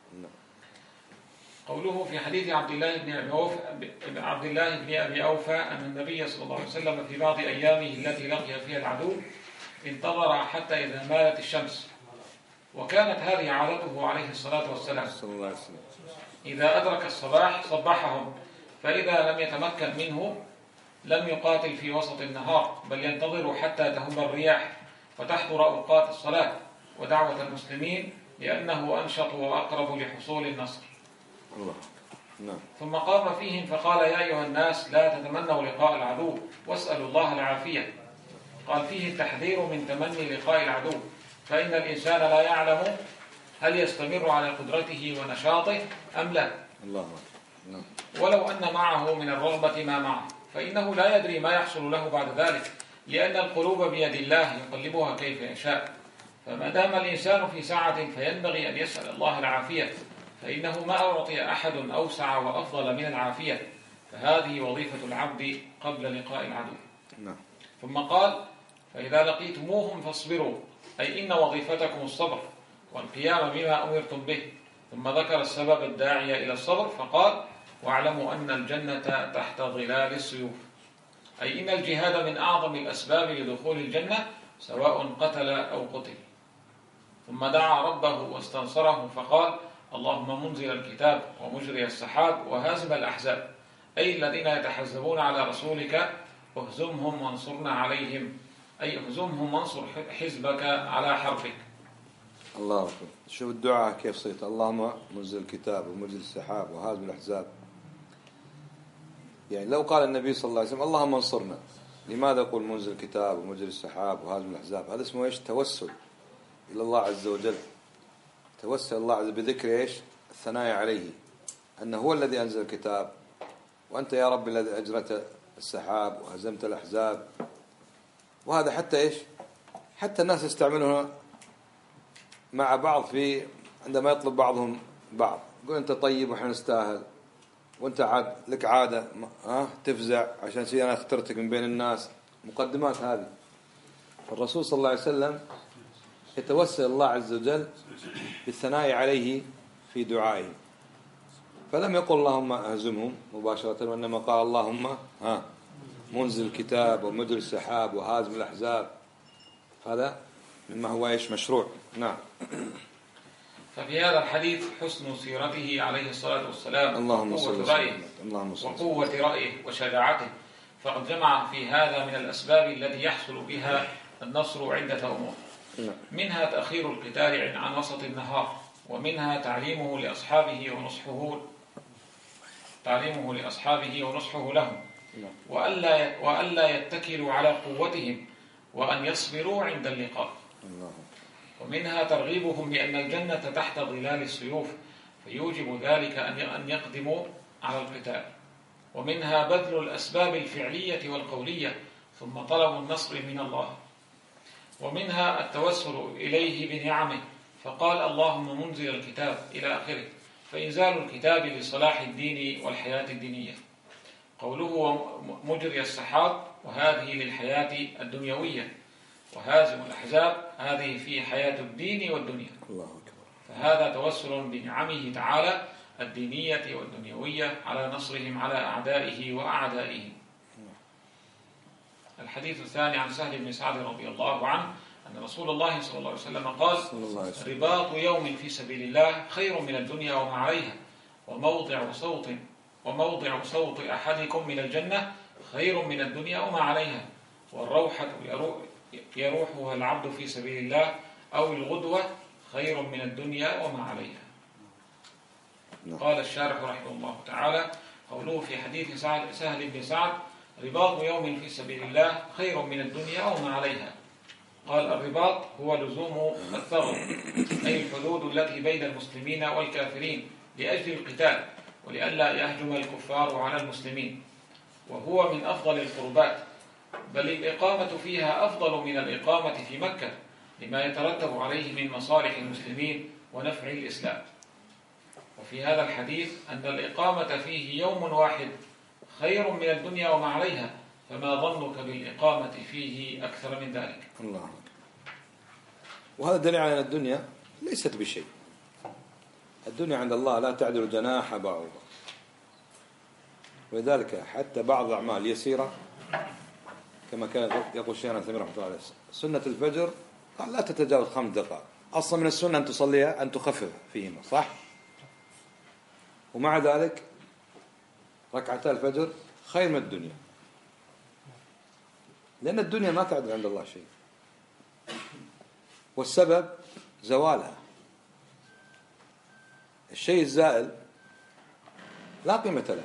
Speaker 2: قوله في حديث عبد الله بن أبي أوفى عبد الله بن أبي أوفى أن النبي صلى الله عليه وسلم في بعض أيامه التي لقي فيها العدو انتظر حتى إذا مالت الشمس، وكانت هذه عادته عليه الصلاة والسلام. إذا أدرك الصباح صبحهم، فإذا لم يتمكن منه لم يقاتل في وسط النهار، بل ينتظر حتى تهب الرياح وتحضر أوقات الصلاة ودعوة المسلمين، لأنه أنشط وأقرب لحصول النصر.
Speaker 1: الله. نعم.
Speaker 2: ثم قام فيهم فقال: يا أيها الناس لا تتمنوا لقاء العدو واسألوا الله العافية. قال فيه التحذير من تمني لقاء العدو، فإن الإنسان لا يعلم هل يستمر على قدرته ونشاطه أم لا.
Speaker 1: الله. نعم.
Speaker 2: ولو أن معه من الرغبة ما معه، فإنه لا يدري ما يحصل له بعد ذلك، لأن القلوب بيد الله يقلبها كيف يشاء. فما دام الإنسان في ساعة فينبغي أن يسأل الله العافية، فإنه ما أعطي أحد أوسع وأفضل من العافية، فهذه وظيفة العبد قبل لقاء العدو.
Speaker 1: نعم.
Speaker 2: ثم قال: فإذا لقيتموهم فاصبروا، أي إن وظيفتكم الصبر والقيام بما أمرتم به. ثم ذكر السبب الداعي إلى الصبر فقال: واعلموا أن الجنة تحت ظلال السيوف، أي إن الجهاد من أعظم الأسباب لدخول الجنة سواء قتل أو قتل. ثم دعا ربه واستنصره فقال: اللهم منزل الكتاب ومجري السحاب وهازم الأحزاب، أي الذين يتحزبون على رسولك اهزمهم وانصرنا عليهم، أي اهزمهم وانصر حزبك على حربك.
Speaker 1: الله أكبر. شوف الدعاء كيف صيت: اللهم منزل الكتاب ومجري السحاب وهازم الأحزاب. يعني لو قال النبي صلى الله عليه وسلم اللهم انصرنا، لماذا يقول منزل الكتاب ومجري السحاب وهازم الأحزاب؟ هذا اسمه إيش؟ توسل إلى الله عز وجل. توسل الله عز وجل بذكر إيش؟ الثناء عليه أنه هو الذي أنزل الكتاب، وأنت يا رب الذي أجرت السحاب وهزمت الأحزاب. وهذا حتى إيش؟ حتى الناس يستعملونه مع بعض في عندما يطلب بعضهم بعض، يقول أنت طيب وإحنا نستاهل، وأنت عاد لك عادة ها تفزع عشان شيء أنا اخترتك من بين الناس، مقدمات هذه. الرسول صلى الله عليه وسلم يتوسل الله عز وجل بالثناء عليه في دعائه، فلم يقل اللهم أهزمهم مباشرة، وإنما قال اللهم ها منزل الكتاب ومجري السحاب وهازم الأحزاب. هذا مما هو إيش؟ مشروع. نعم.
Speaker 2: ففي هذا الحديث حسن سيرته عليه الصلاة والسلام،
Speaker 1: اللهم صل وسلم
Speaker 2: وقوة رأيه وشجاعته، فقد جمع في هذا من الأسباب التي يحصل بها النصر عدة أمور. منها تأخير القتال عن وسط النهار، ومنها تعليمه لأصحابه ونصحه تعليمه لأصحابه ونصحه لهم، وألا وألا يتكلوا على قوتهم، وأن يصبروا عند اللقاء. ومنها ترغيبهم بأن الجنة تحت ظلال السيوف، فيوجب ذلك أن يقدموا على القتال. ومنها بذل الأسباب الفعلية والقولية ثم طلب النصر من الله. ومنها التوسل إليه بنعمه، فقال اللهم منزل الكتاب إلى آخره، فإنزال الكتاب لصلاح الدين والحياة الدينية. قوله مجري السحاب، وهذه للحياة الدنيوية، وهازم الأحزاب هذه في حياة الدين والدنيا.
Speaker 1: الله أكبر.
Speaker 2: فهذا توسل بنعمه تعالى الدينية والدنيوية على نصرهم على أعدائه وأعدائه. الحديث الثاني عن سهل بن سعد رضي الله عنه أن رسول الله صلى الله عليه وسلم قال: رباط يوم في سبيل الله خير من الدنيا وما عليها، وموضع صوت وموضع صوت أحدكم من الجنة خير من الدنيا وما عليها، والروحة يروحها العبد في سبيل الله أو الغدوة خير من الدنيا وما عليها. قال الشارح رحمه الله تعالى: قوله في حديث سهل بن سعد رباط يوم في سبيل الله خير من الدنيا وما عليها. قال الرباط هو لزوم الثغر، أي الحدود التي بين المسلمين والكافرين لأجل القتال ولئلا يهجم الكفار على المسلمين، وهو من أفضل القربات، بل الإقامة فيها أفضل من الإقامة في مكة لما يترتب عليه من مصالح المسلمين ونفع الإسلام. وفي هذا الحديث أن الإقامة فيه يوم واحد خير من الدنيا وما عليها، فما ظنك بالإقامة فيه أكثر من ذلك؟
Speaker 1: الله. وهذا دليل على أن الدنيا ليست بشيء. الدنيا عند الله لا تعدل جناح بعوضة، ولذلك حتى بعض الأعمال يسيرة كما كان يقول شيخنا ثمين رحمه الله عليه، سنة الفجر قال لا تتجاوز خمس دقائق، أصلا من السنة أن تصليها أن تخفف فيهما، صح؟ ومع ذلك ركعتا الفجر خير من الدنيا، لأن الدنيا ما تعدل عند الله شيء، والسبب زوالها. الشيء الزائل لا قيمة له،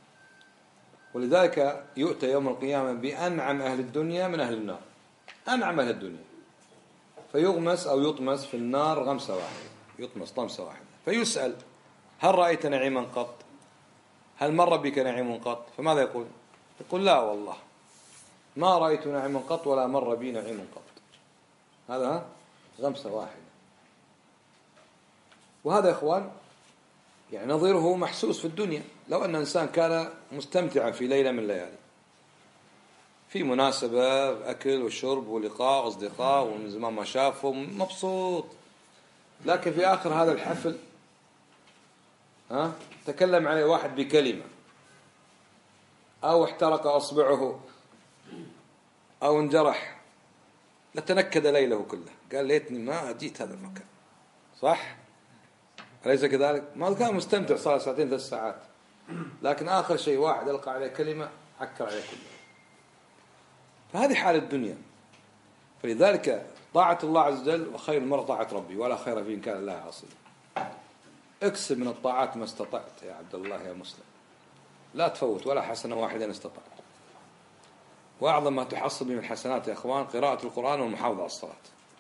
Speaker 1: ولذلك يؤتى يوم القيامة بأنعم أهل الدنيا من أهل النار، أنعم أهل الدنيا، فيغمس أو يطمس في النار غمسة واحدة، يطمس طمسة واحدة، فيسأل هل رأيت نعيما قط؟ هل مر بك نعيم قط؟ فماذا يقول؟ يقول لا والله ما رأيت نعيما قط ولا مر بي نعيم قط. هذا غمسة واحدة. وهذا يا إخوان يعني نظيره محسوس في الدنيا. لو أن إنسان كان مستمتعا في ليلة من الليالي في مناسبة أكل وشرب ولقاء أصدقاء ومن زمان ما شافهم مبسوط، لكن في آخر هذا الحفل ها تكلم عليه واحد بكلمة أو احترق أصبعه أو انجرح لتنكد ليله كله، قال ليتني ما جيت هذا المكان، صح؟ أليس كذلك؟ ما كان مستمتع صار ساعتين ثلاث ساعات، لكن آخر شيء واحد ألقى عليه كلمة عكر عليه كله. فهذه حال الدنيا. فلذلك طاعة الله عز وجل وخير المرء طاعة ربي ولا خير فيه إن كان الله عاصي. اكسب من الطاعات ما استطعت يا عبد الله يا مسلم، لا تفوت ولا حسنة واحدة إن استطعت. وأعظم ما تحصل من الحسنات يا أخوان قراءة القرآن والمحافظة على الصلاة.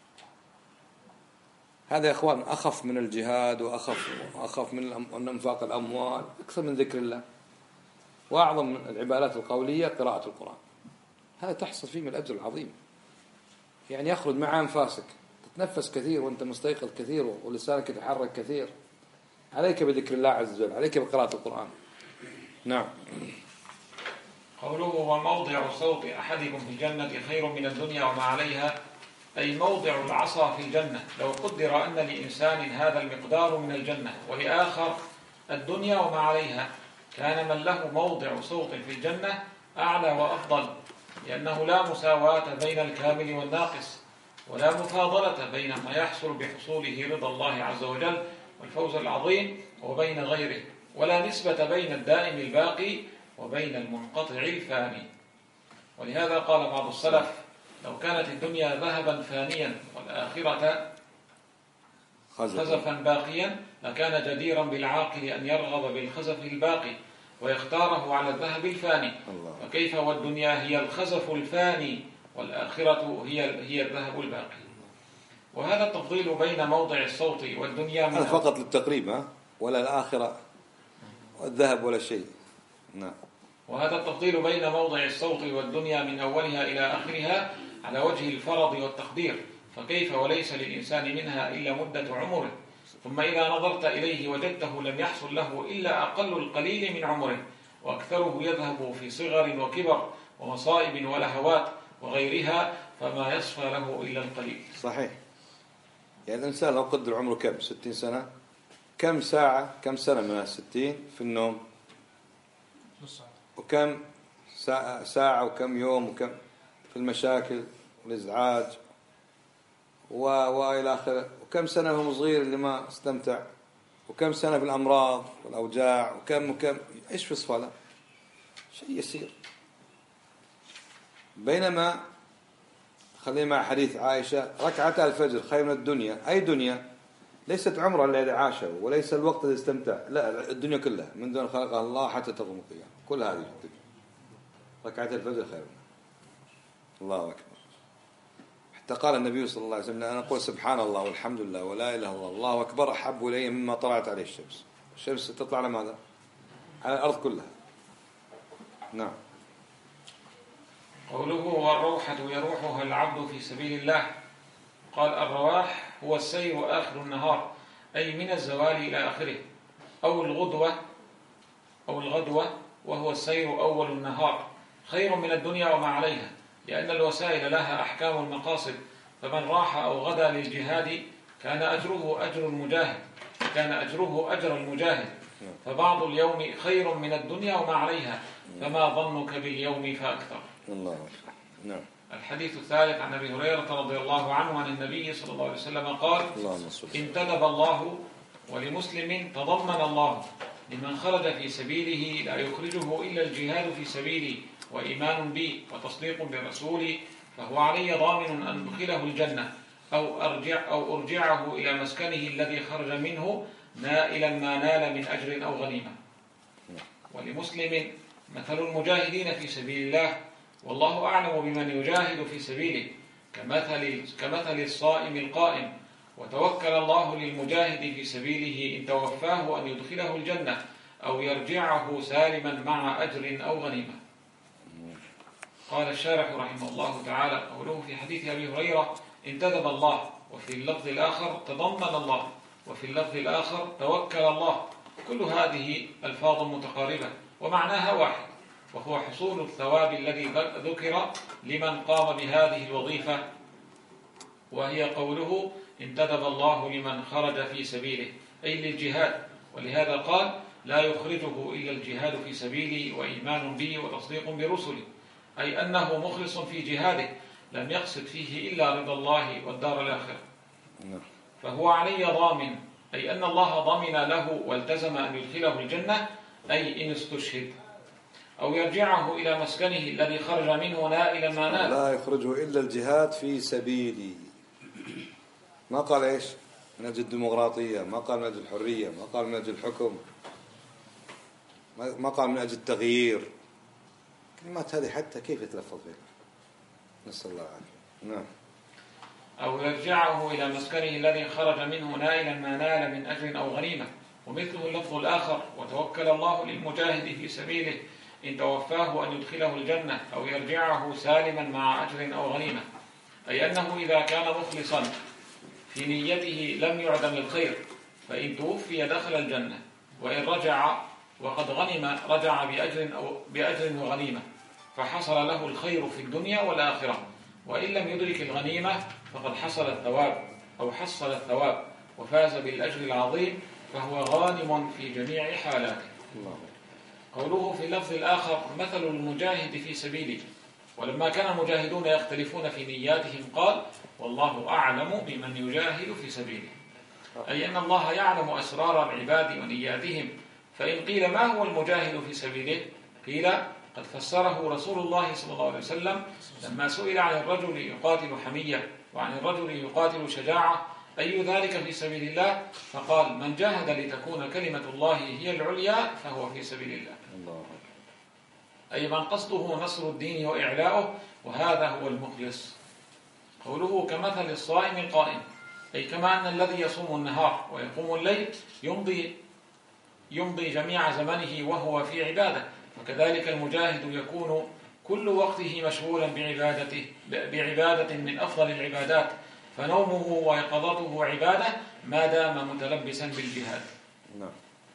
Speaker 1: هذا يا أخوان أخف من الجهاد وأخف أخف من انفاق الأموال، أكثر من ذكر الله. وأعظم من العبادات القولية قراءة القرآن، هذا تحصل فيه من الأجر العظيم. يعني يخرج مع أنفاسك، تتنفس كثير وأنت مستيقظ كثير ولسانك يتحرك كثير. عليك بذكر الله عز وجل، عليك بقراءة القرآن. نعم.
Speaker 2: قوله وموضع صوت أحدكم في الجنة خير من الدنيا وما عليها، أي موضع العصا في الجنة. لو قدر أن لإنسان هذا المقدار من الجنة ولآخر الدنيا وما عليها، كان من له موضع صوت في الجنة أعلى وأفضل، لأنه لا مساواة بين الكامل والناقص، ولا مفاضلة بين ما يحصل بحصوله رضا الله عز وجل والفوز العظيم وبين غيره، ولا نسبة بين الدائم الباقي وبين المنقطع الفاني. ولهذا قال بعض السلف لو كانت الدنيا ذهبا فانيا والآخرة خزفا باقيا لكان جديرا بالعاقل أن يرغب بالخزف الباقي ويختاره على الذهب الفاني. فكيف والدنيا هي الخزف الفاني والآخرة هي هي الذهب الباقي. وهذا التفضيل بين موضع الصوت والدنيا
Speaker 1: هذا فقط للتقريب، ها ولا الآخرة والذهب ولا شيء. نعم.
Speaker 2: وهذا التفضيل بين موضع الصوت والدنيا من أولها إلى آخرها على وجه الفرض والتقدير، فكيف وليس للإنسان منها إلا مدة عمره، ثم إذا نظرت إليه وجدته لم يحصل له إلا أقل القليل من عمره، وأكثره يذهب في صغر وكبر ومصائب ولهوات وغيرها، فما يصفى له إلا القليل.
Speaker 1: صحيح. يعني الإنسان لو قدر عمره كم ستين سنة، كم ساعة كم سنة من الستين في النوم، وكم ساعة, ساعة وكم يوم وكم في المشاكل والإزعاج وإلى آخره، وكم سنة هم صغير اللي ما استمتع، وكم سنة في الأمراض والأوجاع، وكم وكم إيش في الصلاة شيء يسير. بينما خلينا مع حديث عائشة ركعتا الفجر خير من الدنيا. أي دنيا؟ ليست عمره الذي عاشه وليس الوقت الذي استمتع، لا الدنيا كلها منذ أن خلقها الله حتى تقوم القيامة، كل هذه الدنيا ركعتي الفجر خير منها. الله أكبر. حتى قال النبي صلى الله عليه وسلم أنا أقول سبحان الله والحمد لله ولا إله إلا الله الله أكبر أحب إلي مما طلعت عليه الشمس. الشمس تطلع على ماذا؟ على الأرض كلها. نعم.
Speaker 2: قوله والروحة يروحها العبد في سبيل الله. قال الرواح هو السير آخر النهار أي من الزوال إلى آخره، أو الغدوة أو الغدوة وهو السير أول النهار، خير من الدنيا وما عليها، لأن الوسائل لها أحكام المقاصد، فمن راح أو غدا للجهاد كان أجره أجر المجاهد كان أجره أجر المجاهد فبعض اليوم خير من الدنيا وما عليها، فما ظنك باليوم فأكثر.
Speaker 1: الله أكبر. نعم.
Speaker 2: الحديث الثالث عن أبي هريرة رضي الله عنه عن النبي صلى الله عليه وسلم قال انتدب الله ولمسلم تضمن الله لمن خرج في سبيله لا يخرجه إلا الجهاد في سبيلي وإيمان بي وتصديق برسولي، فهو علي ضامن أن أدخله الجنة أو أرجع أو أرجعه إلى مسكنه الذي خرج منه نائلا ما نال من أجر أو غنيمة. ولمسلم مثل المجاهدين في سبيل الله والله أعلم بمن يجاهد في سبيله كمثل, كمثل الصائم القائم، وتوكل الله للمجاهد في سبيله إن توفاه أن يدخله الجنة أو يرجعه سالما مع أجر أو غنيمة. قال الشارح رحمه الله تعالى قوله في حديث أبي هريرة انتدب الله، وفي اللفظ الآخر تضمن الله، وفي اللفظ الآخر توكل الله، كل هذه ألفاظ متقاربة ومعناها واحد، وهو حصول الثواب الذي ذكر لمن قام بهذه الوظيفة، وهي قوله انتدب الله لمن خرج في سبيله أي للجهاد، ولهذا قال لا يخرجه إلا الجهاد في سبيلي وإيمان بي وتصديق برسلي، أي أنه مخلص في جهاده لم يقصد فيه إلا رضا الله والدار الآخرة. فهو علي ضامن أي أن الله ضمن له والتزم أن يدخله الجنة أي إن استشهد، أو يرجعه إلى مسكنه الذي خرج منه نائلا ما نال.
Speaker 1: لا يخرجه إلا الجهاد في سبيلي، ما قال إيش من أجل الديمقراطية، ما قال من أجل الحرية، ما قال من أجل الحكم، ما قال من أجل التغيير. كلمات هذه حتى كيف يتلفظ بها؟ نسأل الله العافية. نعم.
Speaker 2: أو يرجعه إلى مسكنه الذي خرج منه نائلا ما نال من أجر أو غنيمة، ومثله اللفظ الآخر وتوكل الله للمجاهد في سبيله إن توفاه أن يدخله الجنة أو يرجعه سالما مع أجر أو غنيمة، أي أنه إذا كان مخلصا في نيته لم يعدم الخير، فإن توفي دخل الجنة، وإن رجع وقد غنم رجع بأجر أو بأجر وغنيمة، فحصل له الخير في الدنيا والآخرة، وإن لم يدرك الغنيمة فقد حصل الثواب أو حصل الثواب وفاز بالأجر العظيم، فهو غانم في جميع حالاته. قوله في اللفظ الآخر مثل المجاهد في سبيله، ولما كان المجاهدون يختلفون في نياتهم قال والله أعلم بمن يجاهد في سبيله، أي أن الله يعلم أسرار العباد ونياتهم، فإن قيل ما هو المجاهد في سبيله قيل قد فسره رسول الله صلى الله عليه وسلم لما سئل عن الرجل يقاتل حمية وعن الرجل يقاتل شجاعة أي ذلك في سبيل الله، فقال من جاهد لتكون كلمة الله هي العليا فهو في سبيل الله، الله. أي من قصده نصر الدين وإعلاؤه، وهذا هو المخلص. قوله كمثل الصائم القائم، أي كما أن الذي يصوم النهار ويقوم الليل يمضي يمضي جميع زمنه وهو في عبادة، وكذلك المجاهد يكون كل وقته مشغولا بعبادته بعبادة من أفضل العبادات، فنومه ويقظته عبادة ما دام متلبسا بالجهاد.
Speaker 1: نعم.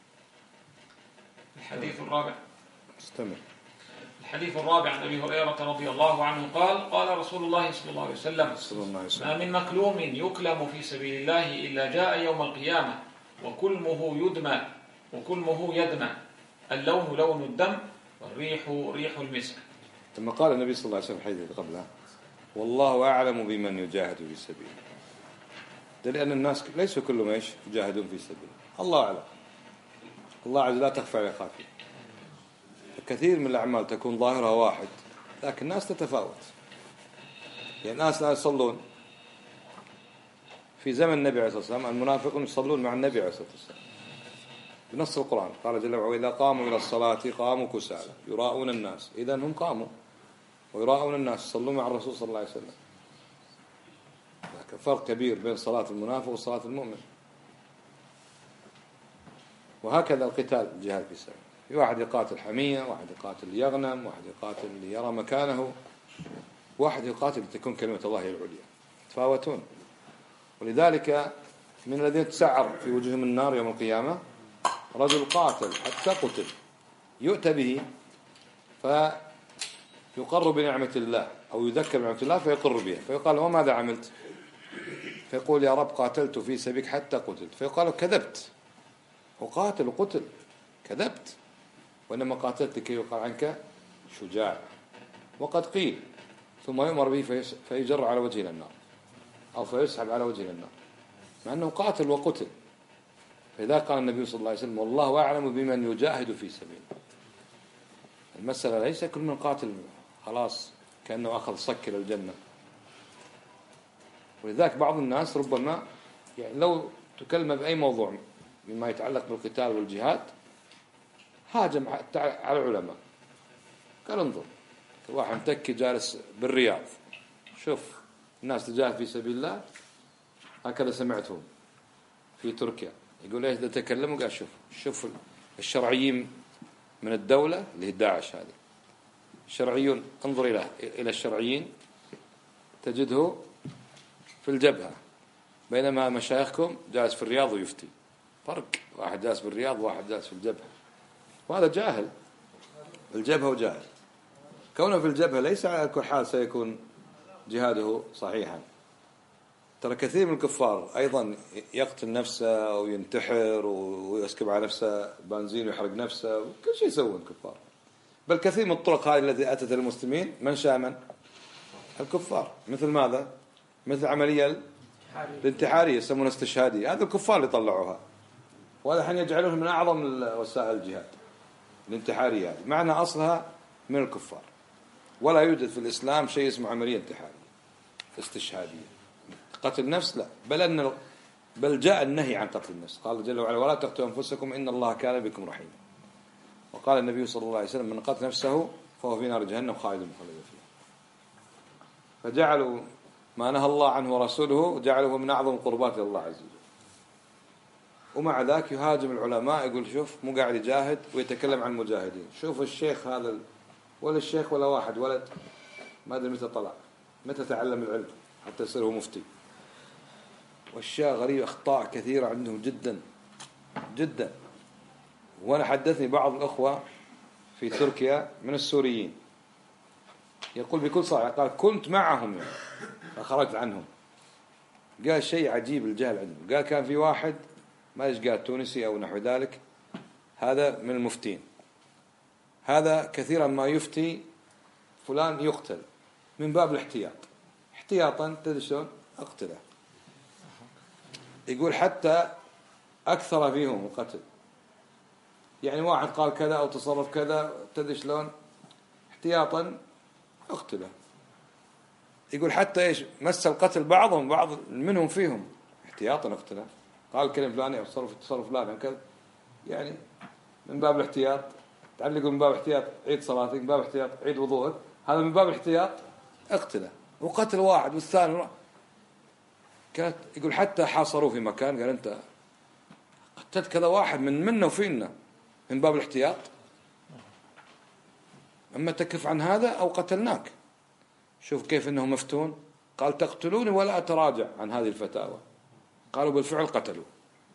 Speaker 2: الحديث الرابع
Speaker 1: استمر.
Speaker 2: الحديث الرابع عن أبي هريرة رضي الله عنه قال قال رسول الله صلى الله عليه وسلم ما من مكلوم يكلم في سبيل الله إلا جاء يوم القيامة وكلمه يدمى وكلمه يدمى، اللون لون الدم والريح ريح المسك.
Speaker 1: ثم قال النبي صلى الله عليه وسلم في الحديث قبله والله أعلم بمن يجاهد في سبيله، لأن الناس ليسوا كلهم ايش يجاهدون في سبيله، الله أعلم، الله عز لا تخفى عليه خافية. كثير من الأعمال تكون ظاهرها واحد لكن الناس تتفاوت، يعني الناس لا يصلون في زمن النبي عليه الصلاة والسلام، المنافقون يصلون مع النبي عليه الصلاة والسلام بنص القرآن، قال جل وعلا إذا قاموا إلى الصلاة قاموا كسالى يراءون الناس، إذا هم قاموا ويراءون الناس يصلون مع الرسول صلى الله عليه وسلم. لكن فرق كبير بين صلاة المنافق وصلاة المؤمن. وهكذا القتال الجهاد في سبيل، في واحد يقاتل حمية، واحد يقاتل ليغنم، واحد يقاتل ليرى مكانه، واحد يقاتل لتكون كلمة الله هي العليا. تفاوتون. ولذلك من الذين تسعر في وجوههم النار يوم القيامة رجل قاتل حتى قتل، يؤتى به فيقر بنعمة الله أو يذكر بنعمة الله فيقر بها، فيقال وماذا عملت؟ فيقول يا رب قاتلت في سبيلك حتى قتلت. فيقال كذبت، وقاتل وقتل، كذبت، وإنما قاتلت كي يقال عنك شجاع. وقد قيل ثم يؤمر به فيجر على وجهه النار أو فيسحب على وجهه النار، مع أنه قاتل وقتل. فإذا قال النبي صلى الله عليه وسلم والله أعلم بمن يجاهد في سبيله. المسألة ليس كل من قاتل خلاص كأنه أخذ صك إلى الجنة. ولذلك بعض الناس ربما يعني لو تكلم بأي موضوع مما يتعلق بالقتال والجهاد هاجم على العلماء، قال انظر واحد متكي جالس بالرياض، شوف الناس تجاهد في سبيل الله هكذا سمعتهم في تركيا، يقول ايش تكلموا؟ قال شوف شوف الشرعيين من الدولة اللي هي داعش هذه، الشرعيون انظر إلى إلى الشرعيين تجده في الجبهة، بينما مشايخكم جالس في الرياض ويفتي. فرق، واحد جالس بالرياض وواحد جالس في الجبهة، وهذا جاهل الجبهة وجاهل. كونه في الجبهة ليس على كل حال سيكون جهاده صحيحا. ترى كثير من الكفار أيضا يقتل نفسه أو ينتحر ويسكب على نفسه بنزين ويحرق نفسه وكل شيء يسوون الكفار. بل كثير من الطرق هذه التي أتت المسلمين من شامن الكفار، مثل ماذا؟ مثل عملية الانتحارية يسمونها استشهادية، هذا الكفار اللي طلعوها، وهذا حين يجعلونها من أعظم وسائل الجهاد الانتحارية هذه، معنى أصلها من الكفار. ولا يوجد في الإسلام شيء اسمه عملية انتحارية استشهادية قتل نفس، لا، بل أن بل جاء النهي عن قتل النفس. قال جل وعلا ولا تقتلوا أنفسكم إن الله كان بكم رحيما. وقال النبي صلى الله عليه وسلم من قتل نفسه فهو في نار جهنم خالد مخلد فيها. فجعلوا ما نهى الله عنه ورسوله جعله من أعظم قربات الله عز وجل. ومع ذاك يهاجم العلماء، يقول شوف مو قاعد يجاهد ويتكلم عن المجاهدين. شوف الشيخ هذا، ولا الشيخ ولا واحد ولد ما أدري متى طلع، متى تعلم العلم حتى يصير هو مفتي. والشيء غريب، أخطاء كثيرة عندهم جدا جدا. وأنا حدثني بعض الأخوة في تركيا من السوريين يقول بكل صراحة، قال كنت معهم يعني فخرجت عنهم. قال شيء عجيب الجهل عندهم. قال كان في واحد ما إيش قال تونسي أو نحو ذلك، هذا من المفتين، هذا كثيرا ما يفتي فلان يقتل من باب الاحتياط، احتياطا تدري شلون اقتله. يقول حتى أكثر فيهم القتل، يعني واحد قال كذا أو تصرف كذا تدري شلون احتياطا اقتله. يقول حتى إيش مس القتل بعضهم بعض منهم فيهم احتياطا اقتله، قال كلمة فلانية أو تصرف تصرف فلان كذا، يعني من باب الاحتياط. تعلقوا من باب الاحتياط عيد صلاتك، من باب الاحتياط عيد وضوءك، هذا من باب الاحتياط اقتله. وقتل واحد والثاني كانت يقول حتى حاصروه في مكان، قال أنت قتلت كذا واحد من منا وفينا من باب الاحتياط، أما تكف عن هذا أو قتلناك. شوف كيف إنه مفتون. قال تقتلوني ولا أتراجع عن هذه الفتاوى. قالوا بالفعل قتلوا.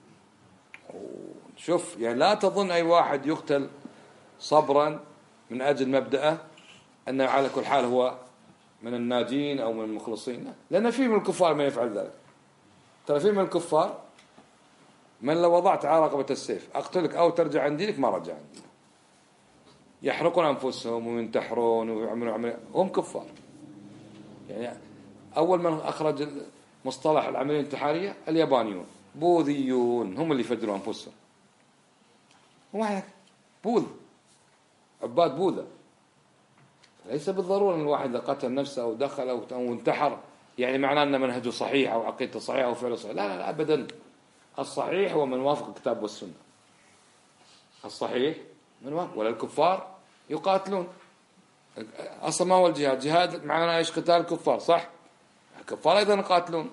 Speaker 1: شوف يعني لا تظن أي واحد يقتل صبرا من أجل مبدأه أنه على كل حال هو من الناجين أو من المخلصين، لأن في من الكفار من يفعل ذلك. ترى في من الكفار من لو وضعت على رقبة السيف أقتلك أو ترجع عن دينك ما رجع عن دينك، يحرقون أنفسهم وينتحرون ويعملون عملية، هم كفار. يعني أول من أخرج مصطلح العملية الانتحارية اليابانيون، بوذيون هم اللي يفجروا أنفسهم. ومعك بوذ عباد بوذا، ليس بالضرورة أن الواحد إذا قتل نفسه أو دخل أو انتحر يعني معناه أن منهجه صحيح أو عقيدته صحيحة أو فعله صحيح. لا لا لا أبدا. الصحيح هو من وافق الكتاب والسنة. الصحيح من وافق. ولا الكفار يقاتلون أصلا ما هو الجهاد؟ جهاد معناه إيش؟ قتال الكفار، صح؟ الكفار أيضا يقاتلون.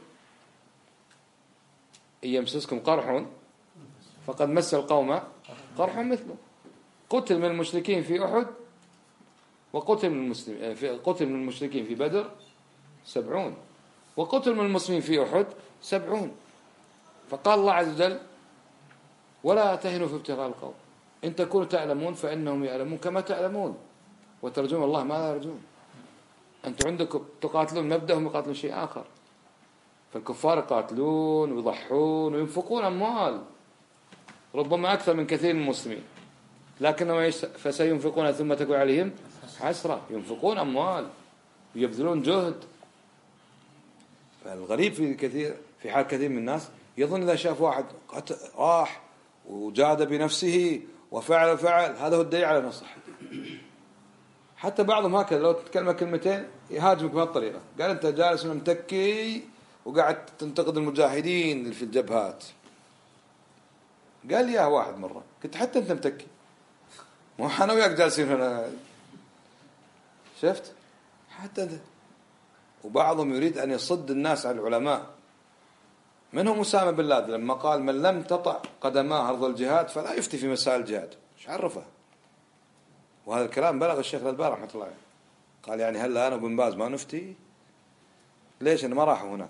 Speaker 1: إن يمسسكم قرح فقد مس القوم قرح مثله. قتل من المشركين في أحد وقتل من المسلمين في قتل من المشركين في بدر سبعون، وقتل من المسلمين في أحد سبعون. فقال الله عز وجل: ولا تهنوا في ابتغاء القوم إن تكونوا تعلمون فإنهم يعلمون كما تعلمون وترجون الله ما لا يرجون. أنتم عندكم تقاتلون مبدأهم يقاتلون شيء آخر. فالكفار يقاتلون ويضحون وينفقون أموال ربما أكثر من كثير من المسلمين، لكنهم فسينفقون ثم تكون عليهم حسرة. ينفقون أموال ويبذلون جهد. فالغريب في كثير في حال كثير من الناس يظن إذا شاف واحد راح وجاد بنفسه وفعل فعل هذا هو الدليل على نصحه. حتى بعضهم هكذا لو تتكلم كلمتين يهاجمك بهالطريقة. قال أنت جالس متكي وقاعد تنتقد المجاهدين اللي في الجبهات. قال لي يا واحد مرة قلت حتى أنت متكي، مو أنا وياك جالسين هنا، شفت حتى أنت. وبعضهم يريد أن يصد الناس على العلماء. منهم أسامة بن لادن لما قال: من لم تطع قدماه أرض الجهاد فلا يفتي في مسائل الجهاد. ايش عرفه؟ وهذا الكلام بلغ الشيخ الألباني رحمة الله عليه. قال يعني هلا أنا وابن باز ما نفتي؟ ليش؟ أنا ما راحوا هناك.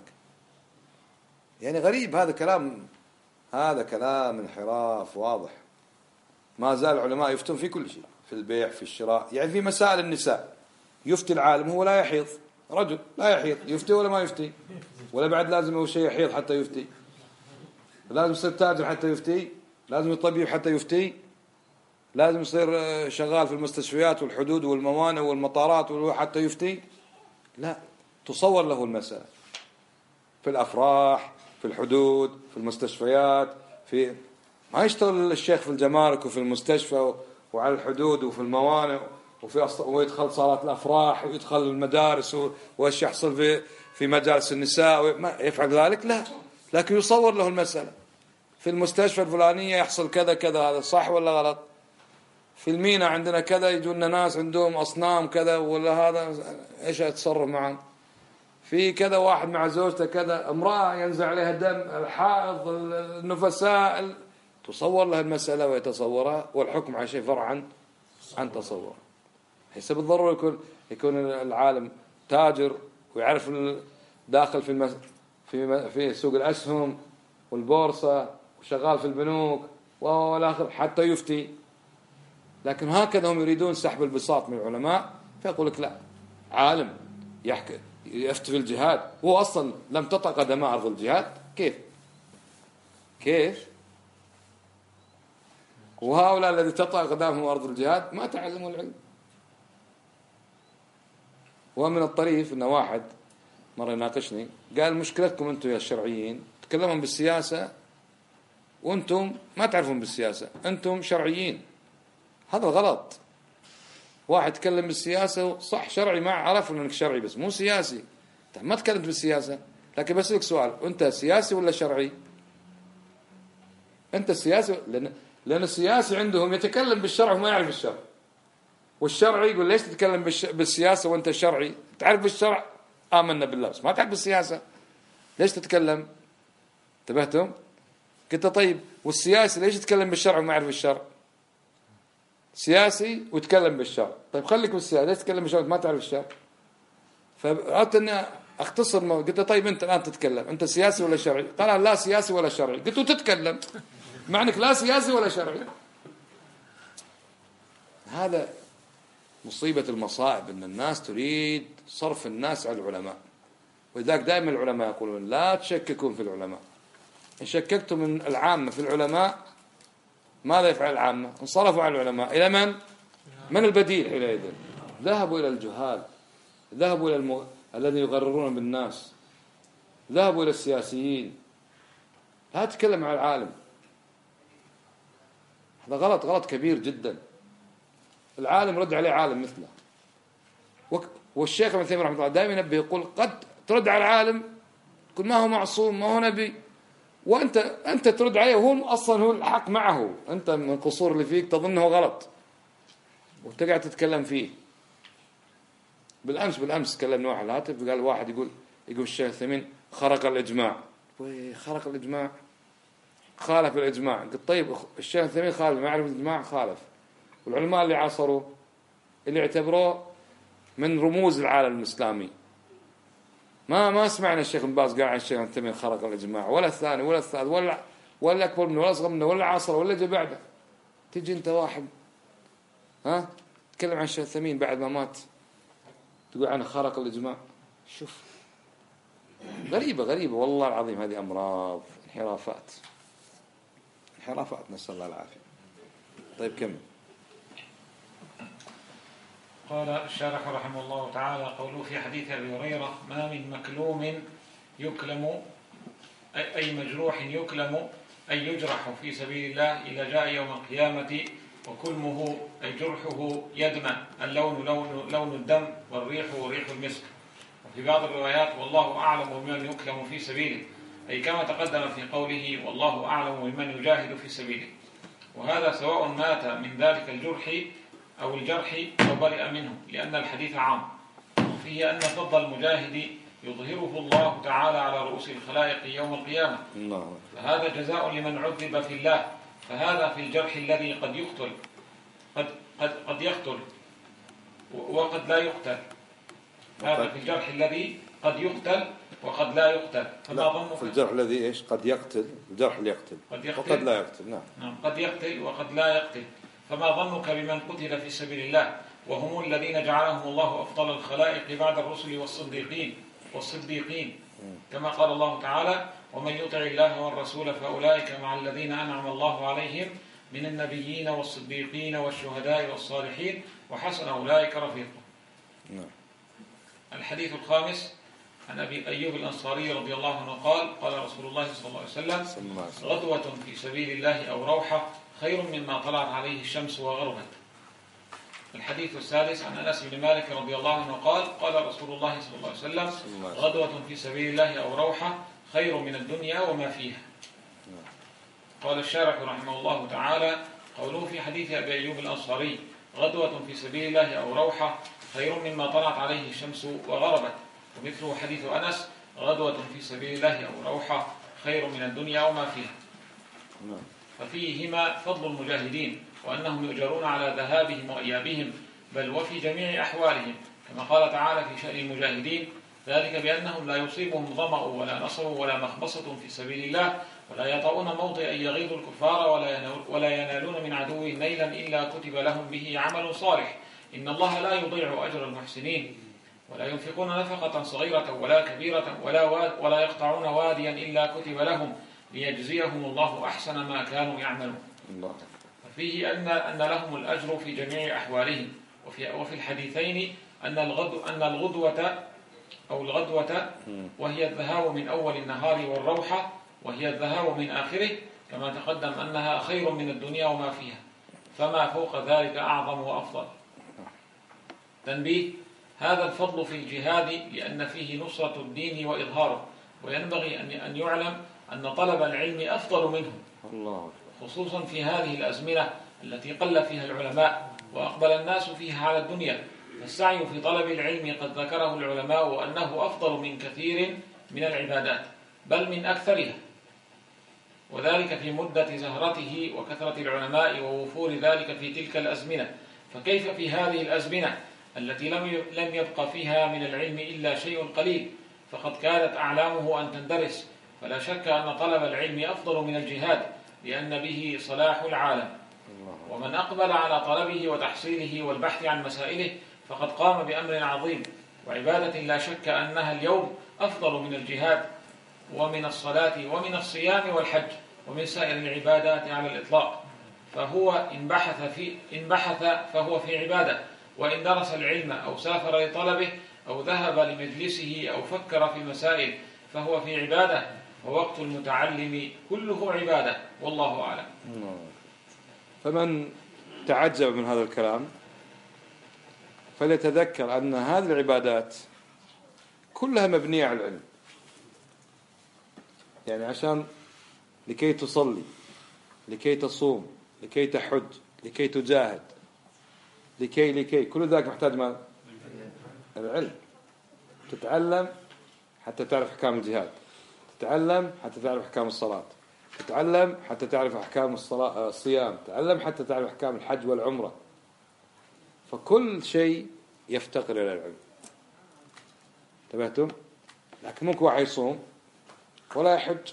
Speaker 1: يعني غريب هذا كلام، هذا كلام انحراف واضح. ما زال العلماء يفتون في كل شيء، في البيع في الشراء. يعني في مسائل النساء يفتي العالم هو لا يحيض، رجل لا يحيض يفتي ولا ما يفتي؟ ولا بعد لازم هو شيء يحيض حتى يفتي؟ لازم يصير تاجر حتى يفتي؟ لازم يطبيب حتى يفتي؟ لازم يصير شغال في المستشفيات والحدود والموانئ والمطارات حتى يفتي؟ لا، تصور له المسألة في الأفراح، في الحدود، في المستشفيات. في ما يشتغل الشيخ في الجمارك وفي المستشفى وعلى الحدود وفي الموانئ وفي أصل ويدخل صالات الأفراح ويدخل المدارس وإيش يحصل في في مجالس النساء، ما يفعل ذلك؟ لا، لكن يصور له المسألة. في المستشفى الفلانية يحصل كذا كذا، هذا صح ولا غلط؟ في المينا عندنا كذا يجونا ناس عندهم أصنام كذا ولا هذا إيش يتصرف معهم؟ في كذا واحد مع زوجته كذا، امرأة ينزل عليها دم، الحائض، النفساء، تصور لها المسألة ويتصورها، والحكم على شيء فرعا عن تصور. ليس بالضرورة يكون يكون العالم تاجر ويعرف داخل في المس... في في سوق الأسهم والبورصة وشغال في البنوك والآخر حتى يفتي. لكن هكذا هم يريدون سحب البساط من العلماء، فيقول لك لا، عالم يحكي يفتي في الجهاد هو أصلا لم تطأ قدماه أرض الجهاد. كيف كيف وهؤلاء الذي تطأ قدامهم أرض الجهاد ما تعلموا العلم. ومن الطريف أن واحد مرة يناقشني قال: مشكلتكم أنتم يا الشرعيين تكلمون بالسياسة وأنتم ما تعرفون بالسياسة، أنتم شرعيين. هذا غلط. واحد يتكلم بالسياسة صح شرعي، ما عرف أنك شرعي بس مو سياسي. ما تكلمت بالسياسة، لكن بسألك سؤال: أنت سياسي ولا شرعي؟ أنت سياسي، لأن لأن السياسي عندهم يتكلم بالشرع وما يعرف الشرع، والشرعي يقول ليش تتكلم بالسياسة وأنت شرعي؟ تعرف بالشرع آمنا بالله بس ما تعرف بالسياسة، ليش تتكلم؟ انتبهتم؟ قلت طيب والسياسي ليش يتكلم بالشرع وما يعرف الشرع؟ سياسي وتكلم بالشرع، طيب خليك بالسياسة، ليش تتكلم بالشرع ما تعرف الشرع؟ فأردت أني أختصر الموضوع. قلت طيب أنت الآن تتكلم، أنت سياسي ولا شرعي؟ قال لا سياسي ولا شرعي. قلت تتكلم معنك لا سياسي ولا شرعي. هذا مصيبة المصائب، أن الناس تريد صرف الناس على العلماء. ولذلك دائما العلماء يقولون لا تشككون في العلماء. إن شككتم من العامة في العلماء ماذا يفعل العامة؟ انصرفوا على العلماء. إلى من؟ من البديل حينئذ؟ ذهبوا إلى الجهال، ذهبوا إلى الم... الذين يغررون بالناس، ذهبوا إلى السياسيين. لا تتكلم عن العالم، هذا غلط، غلط كبير جدا. العالم رد عليه عالم مثله. والشيخ ابن تيمية رحمه الله دائما ينبه يقول قد ترد على العالم يقول ما هو معصوم، ما هو نبي، وأنت أنت ترد عليه وهو أصلا هو الحق معه، أنت من القصور اللي فيك تظنه غلط وتقعد تتكلم فيه. بالأمس بالأمس كلمنا واحد الهاتف قال واحد يقول يقول الشيخ الثمين خرق الإجماع. خرق الإجماع، خالف الإجماع. قلت طيب الشيخ الثمين خالف، ما يعرف الإجماع خالف، والعلماء اللي عاصروه اللي اعتبروه من رموز العالم الإسلامي ما ما سمعنا الشيخ بن باز قال عن الشيخ الثمين خرق الإجماع، ولا الثاني ولا الثالث ولا ولا أكبر منه ولا أصغر منه ولا عاصر ولا جاء بعده. تجي أنت واحد ها تكلم عن الشيخ الثمين بعد ما مات تقول عنه خرق الإجماع. شوف غريبة غريبة والله العظيم. هذه أمراض، انحرافات انحرافات نسأل الله العافية. طيب كمل.
Speaker 2: قال الشارح رحمه الله تعالى: قوله في حديث أبي هريرة: ما من مكلوم يكلم أي مجروح يكلم أي يجرح في سبيل الله إلا جاء يوم القيامة وكلمه أي جرحه يدمى، اللون لون, لون الدم والريح ريح المسك. وفي بعض الروايات: والله أعلم بمن يكلم في سبيله، أي كما تقدم في قوله: والله أعلم بمن يجاهد في سبيله. وهذا سواء مات من ذلك الجرح أو الجرح أو برئ منه، لأن الحديث عام. وفيه أن فضل المجاهد يظهره الله تعالى على رؤوس الخلائق يوم القيامة، فهذا جزاء لمن عذب في الله. فهذا في الجرح الذي قد يقتل قد قد قد يقتل وقد لا يقتل. هذا في الجرح الذي قد يقتل وقد لا يقتل. فما ظنك
Speaker 1: في الجرح الذي ايش قد يقتل، الجرح اللي يقتل
Speaker 2: قد يقتل
Speaker 1: وقد لا يقتل. نعم.
Speaker 2: نعم قد يقتل وقد لا يقتل. فما ظنك بمن قتل في سبيل الله، وهم الذين جعلهم الله أفضل الخلائق بعد الرسل والصديقين والصديقين كما قال الله تعالى: ومن يطع الله والرسول فأولئك مع الذين أنعم الله عليهم من النبيين والصديقين والشهداء والصالحين وحسن أولئك رفيقا. الحديث الخامس عن أبي أيوب الأنصاري رضي الله عنه قال: قال رسول الله صلى الله عليه وسلم: غدوة في سبيل الله أو روحة خير مما طلعت عليه الشمس وغربت. الحديث السادس عن أنس بن مالك رضي الله عنه قال: قال رسول الله صلى الله عليه وسلم: غدوة في سبيل الله أو روحة خير من الدنيا وما فيها. قال الشارح رحمه الله تعالى: قوله في حديث أبي أيوب الأنصاري: غدوة في سبيل الله أو روحة خير مما طلعت عليه الشمس وغربت، ومثله حديث أنس: غدوة في سبيل الله أو روحة خير من الدنيا وما فيها. ففيهما فضل المجاهدين، وأنهم يؤجرون على ذهابهم وإيابهم، بل وفي جميع أحوالهم، كما قال تعالى في شأن المجاهدين: ذلك بأنهم لا يصيبهم ظمأ ولا نصب ولا مخمصة في سبيل الله، ولا يطؤون موطئا يغيظ الكفار، ولا ينالون من عدو نيلا إلا كتب لهم به عمل صالح، إن الله لا يضيع أجر المحسنين. ولا ينفقون نفقة صغيرة ولا كبيرة ولا, ولا يقطعون واديا إلا كتب لهم ليجزيهم الله أحسن ما كانوا يعملون. ففيه أن, أن لهم الأجر في جميع أحوالهم. وفي, وفي الحديثين أن, الغدو أن الغدوة أو الغدوة وهي الذهاب من أول النهار، والروحة وهي الذهاب من آخره، كما تقدم أنها خير من الدنيا وما فيها، فما فوق ذلك أعظم وأفضل. تنبيه: هذا الفضل في الجهاد لأن فيه نصرة الدين وإظهاره، وينبغي أن يعلم أن طلب العلم أفضل منه، خصوصا في هذه الأزمنة التي قل فيها العلماء وأقبل الناس فيها على الدنيا. فالسعي في طلب العلم قد ذكره العلماء وأنه أفضل من كثير من العبادات، بل من أكثرها، وذلك في مدة زهرته وكثرة العلماء ووفور ذلك في تلك الأزمنة. فكيف في هذه الأزمنة التي لم يبقى فيها من العلم إلا شيء قليل، فقد كانت أعلامه أن تندرس. فلا شك أن طلب العلم أفضل من الجهاد، لأن به صلاح العالم. ومن أقبل على طلبه وتحصيله والبحث عن مسائله فقد قام بأمر عظيم وعبادة لا شك أنها اليوم أفضل من الجهاد ومن الصلاة ومن الصيام والحج ومن سائر العبادات على الإطلاق. فهو إن بحث, في إن بحث فهو في عبادة، وإن درس العلم أو سافر لطلبه أو ذهب لمجلسه أو فكر في المسائل فهو في عبادة. ووقت المتعلم كله عبادة، والله أعلم.
Speaker 1: فمن تعجب من هذا الكلام فليتذكر أن هذه العبادات كلها مبنية على العلم. يعني عشان لكي تصلي، لكي تصوم، لكي تحج، لكي تجاهد، لكي لكي كل ذلك محتاج ماذا؟ العلم. تتعلم حتى تعرف أحكام الجهاد، تتعلم حتى تعرف أحكام الصلاة، تتعلم حتى تعرف أحكام الصلاة الصيام، تتعلم حتى تعرف أحكام الحج والعمرة. فكل شيء يفتقر إلى العلم. انتبهتم؟ لكن ممكن واحد يصوم ولا يحج،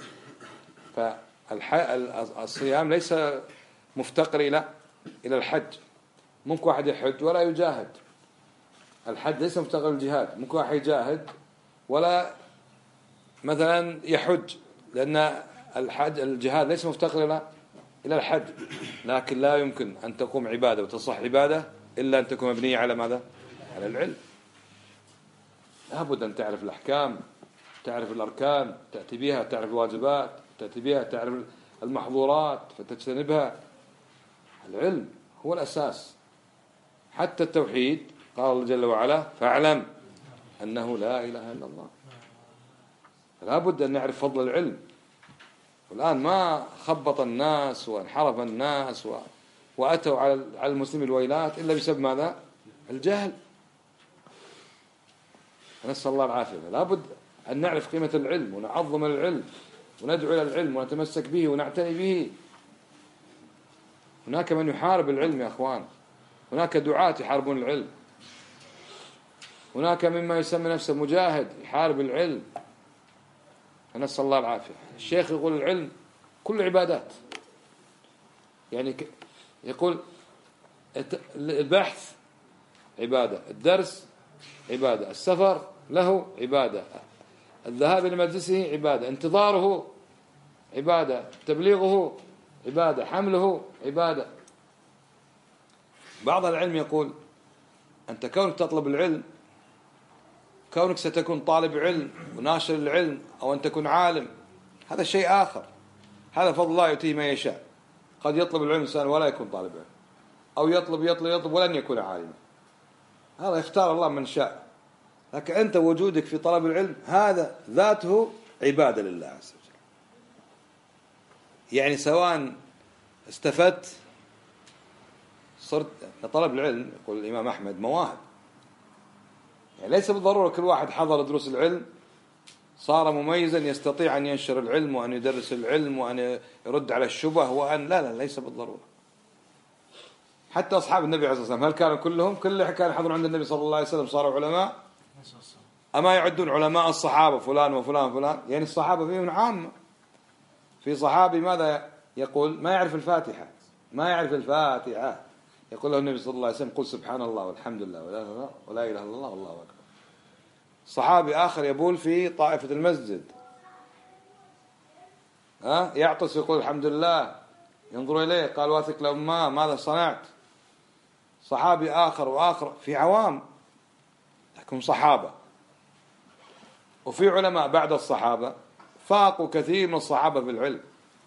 Speaker 1: فالصيام ليس مفتقر إلى إلى الحج. ممكن واحد يحج ولا يجاهد، الحج ليس مفتقر للجهاد. ممكن واحد يجاهد ولا مثلا يحج، لأن الحج الجهاد ليس مفتقر إلى إلى الحج. لكن لا يمكن أن تقوم عبادة وتصح عبادة إلا أن تكون مبنية على ماذا؟ على العلم. لابد أن تعرف الأحكام، تعرف الأركان تأتي بها، تعرف الواجبات تأتي بها، تعرف المحظورات فتجتنبها. العلم هو الأساس. حتى التوحيد قال الله جل وعلا فاعلم أنه لا إله إلا الله. لابد أن نعرف فضل العلم. والآن ما خبط الناس وانحرف الناس و... وأتوا على على المسلم الويلات إلا بسبب ماذا؟ الجهل. نسأل الله العافية. لابد أن نعرف قيمة العلم ونعظم العلم وندعو إلى العلم ونتمسك به ونعتني به. هناك من يحارب العلم يا أخوان، هناك دعاة يحاربون العلم، هناك مما يسمى نفسه مجاهد يحارب العلم. نسأل الله العافية. الشيخ يقول العلم كل عبادات، يعني يقول البحث عبادة، الدرس عبادة، السفر له عبادة، الذهاب إلى مجلسه عبادة، انتظاره عبادة، تبليغه عبادة، حمله عبادة. بعض العلم يقول أنت كونك تطلب العلم، كونك ستكون طالب علم وناشر العلم أو أن تكون عالم، هذا شيء آخر. هذا فضل الله يؤتيه من يشاء. قد يطلب العلم إنسان ولا يكون طالب علم، أو يطلب يطلب يطلب ولن يكون عالما. هذا يختار الله من شاء. لكن أنت وجودك في طلب العلم هذا ذاته عبادة لله عز وجل. يعني سواء استفدت صرت طلب العلم. يقول الإمام أحمد مواهب، يعني ليس بالضرورة كل واحد حضر دروس العلم صار مميزا يستطيع أن ينشر العلم وأن يدرس العلم وأن يرد على الشبه وأن لا لا ليس بالضرورة. حتى أصحاب النبي عليه الصلاة والسلام هل كانوا كلهم كل اللي كانوا يحضرون عند النبي صلى الله عليه وسلم صاروا علماء؟ أما يعدون علماء الصحابة فلان وفلان فلان؟ يعني الصحابة فيهم عامة. في صحابي ماذا يقول؟ ما يعرف الفاتحة، ما يعرف الفاتحة، يقول له النبي صلى الله عليه وسلم قل سبحان الله والحمد لله ولا إله ولا إله إلا الله والله أكبر. صحابي آخر يبول في طائفة المسجد، ها يعطس يقول الحمد لله، ينظر إليه قال واثق لأمه ماذا صنعت. صحابي آخر وآخر في عوام لكن صحابة. وفي علماء بعد الصحابة فاقوا كثير من الصحابة بالعلم،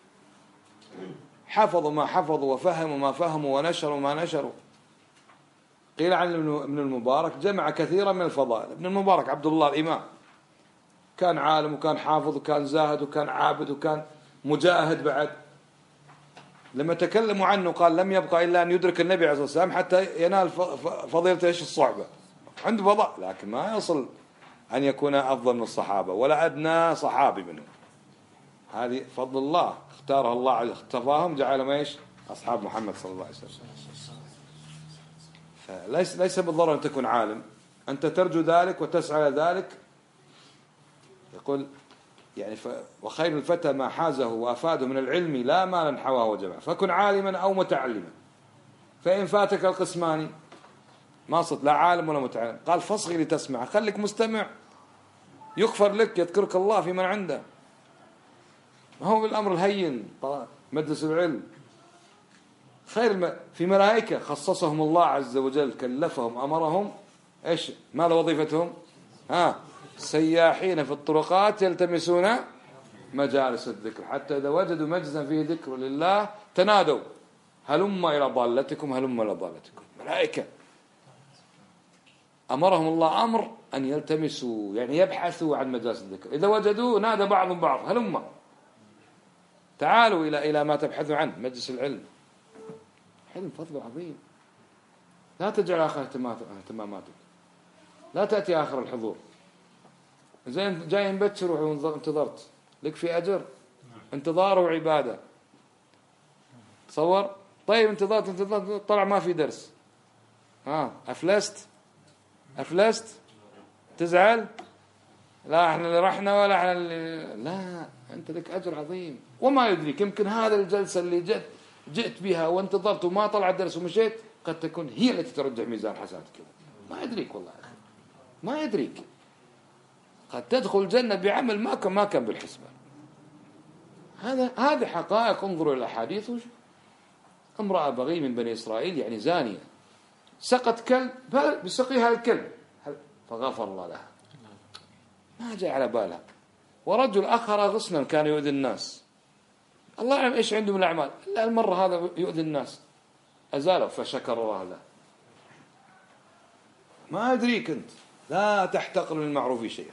Speaker 1: حفظوا ما حفظوا وفهموا ما فهموا ونشروا ما نشروا. قيل عن ابن المبارك جمع كثيرا من الفضائل. ابن المبارك عبد الله الإمام كان عالم وكان حافظ وكان زاهد وكان عابد وكان مجاهد. بعد لما تكلموا عنه قال لم يبقى إلا أن يدرك النبي عليه الصلاة والسلام حتى ينال فضيلة إيش الصحبة. عنده فضاء لكن ما يصل أن يكون أفضل من الصحابة ولا أدنى صحابي منهم. هذه فضل الله اختاره الله اختفاهم جعلهم إيش أصحاب محمد صلى الله عليه وسلم. فليس ليس بالضرورة أن تكون عالم، أنت ترجو ذلك وتسعى ذلك. يقول يعني ف... وخير الفتى ما حازه وأفاده من العلم لا مالا حواه وجمع. فكن عالما أو متعلما، فإن فاتك القسمان ما صرت لا عالم ولا متعلم. قال فاصغي لتسمع، خليك مستمع يغفر لك يذكرك الله في من عنده. ما هو بالأمر الهين مجلس العلم. خير الم... في ملائكة خصصهم الله عز وجل، كلفهم أمرهم إيش ماذا وظيفتهم؟ ها سياحين في الطرقات يلتمسون مجالس الذكر حتى إذا وجدوا مجلسا فيه ذكر لله تنادوا هلم إلى ضالتكم هلم إلى ضالتكم. ملائكة أمرهم الله أمر أن يلتمسوا يعني يبحثوا عن مجالس الذكر. إذا وجدوا نادى بعضهم بعض هلم تعالوا إلى إلى ما تبحثوا عنه مجلس العلم. علم فضل عظيم، لا تجعل آخر اهتماماتك. لا تأتي آخر الحضور. زين جاي مبكر وانتظرت، لك في أجر، انتظار وعبادة. تصور. طيب انتظرت انتظرت طلع ما في درس، ها أفلست أفلست تزعل؟ لا احنا اللي رحنا ولا احنا اللي لا، انت لك أجر عظيم. وما يدريك يمكن هذا الجلسة اللي جئت جئت بها وانتظرت وما طلع الدرس ومشيت قد تكون هي التي ترجع ميزان حسناتك. ما يدريك والله أخي، ما يدريك. قد تدخل الجنة بعمل ما كان ما كان بالحسبان. هذا هذه حقائق. انظروا إلى الأحاديث. امرأة بغي من بني إسرائيل يعني زانية سقط كلب بسقيها الكلب فغفر الله لها، ما جاء على بالها. ورجل أخر غصنا كان يؤذي الناس، الله يعلم إيش عنده من الأعمال، إلا المرة هذا يؤذي الناس أزاله فشكر الله له. ما أدريك أنت. لا تحتقر من المعروف شيئا،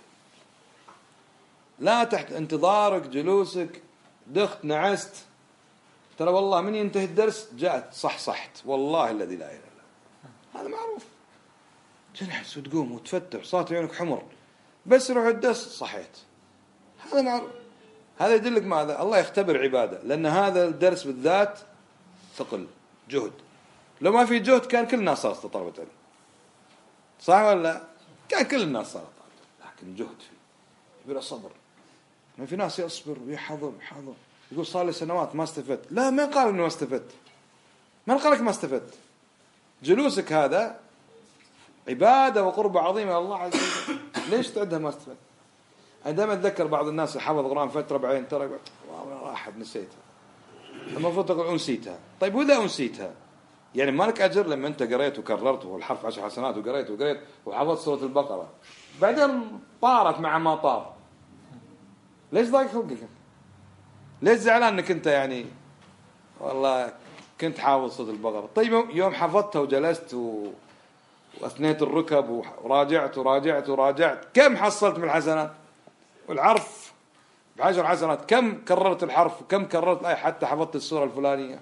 Speaker 1: لا تحت انتظارك جلوسك دخت نعست. ترى والله من ينتهي الدرس جاءت صح صحت والله الذي لا إله إلا الله، هذا معروف. تنحس وتقوم وتفتح صارت عيونك حمر بس روح الدرس صحيت، هذا معروف. هذا يدلك ماذا؟ الله يختبر عباده، لأن هذا الدرس بالذات ثقل جهد. لو ما في جهد كان كل الناس صارت طلبة علم، صح ولا؟ كان كل الناس صارت طلبة، لكن جهد فيه بلا صبر. ما في ناس يصبر ويحضر يحضر يقول صار لي سنوات ما استفدت. لا، ما قال انه ما استفدت، ما قالك ما استفدت. جلوسك هذا عبادة وقربة عظيمة إلى الله عز وجل، ليش تعدها ما استفدت؟ عندما أتذكر بعض الناس حفظ قرآن فترة بعدين ترى راحت نسيتها، المفروض تقول أنسيتها. طيب وإذا أنسيتها يعني ما لك أجر لما أنت قريت وكررت والحرف عشر حسنات وقريت وقريت وحفظت سورة البقرة بعدين طارت مع ما طار؟ ليش ضايق خلقك؟ ليش زعلان انك انت يعني والله كنت حافظ سورة البقرة؟ طيب يوم حفظتها وجلست و... واثنيت الركب وراجعت وراجعت وراجعت كم حصلت من الحسنات؟ والعرف بعشر حسنات كم كررت الحرف وكم كررت الآية حتى حفظت السورة الفلانية؟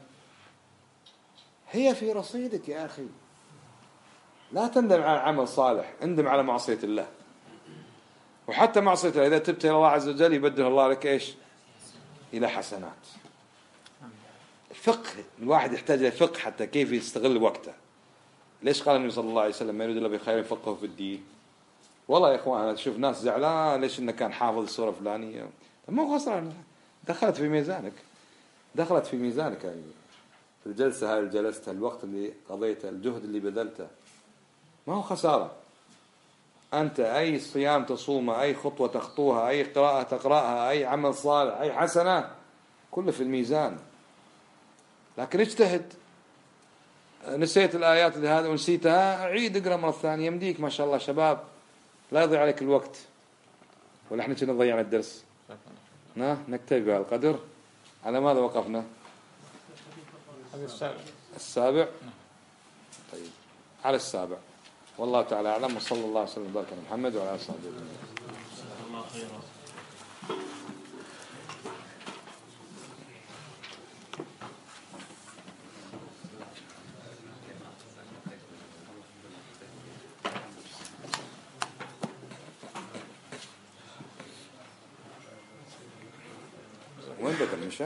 Speaker 1: هي في رصيدك يا أخي. لا تندم على عمل صالح، اندم على معصية الله. وحتى معصية الله إذا تبت إلى الله عز وجل يبدل الله لك إيش؟ إلى حسنات. الفقه الواحد يحتاج إلى فقه حتى كيف يستغل وقته. ليش قال النبي صلى الله عليه وسلم ما يريد الله بخير يفقهه في الدين؟ والله يا إخوان أنا أشوف ناس زعلان ليش إنه كان حافظ السورة الفلانية، ما خسران، دخلت في ميزانك، دخلت في ميزانك يعني في الجلسة هاي اللي جلستها، الوقت اللي قضيته، الجهد اللي بذلته، ما هو خسارة. أنت أي صيام تصومه، أي خطوة تخطوها، أي قراءة تقرأها، أي عمل صالح، أي حسنة، كله في الميزان. لكن اجتهد. نسيت الآيات اللي هذه ونسيتها، عيد اقرأ مرة ثانية، يمديك ما شاء الله شباب، لا يضيع عليك الوقت. ولا احنا كنا ضيعنا الدرس؟ نكتفي بهذا القدر. على ماذا وقفنا؟
Speaker 2: السابع.
Speaker 1: السابع. طيب على السابع. والله تعالى أعلم، وصلى الله وسلم وبارك على محمد وعلى آله وصحبه أجمعين. وين بدر مشى؟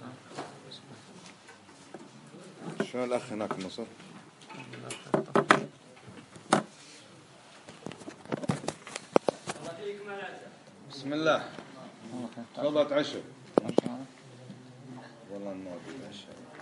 Speaker 1: شو الأخ هناك مصر؟ بسم الله. تفضل تعشوا. والله النور.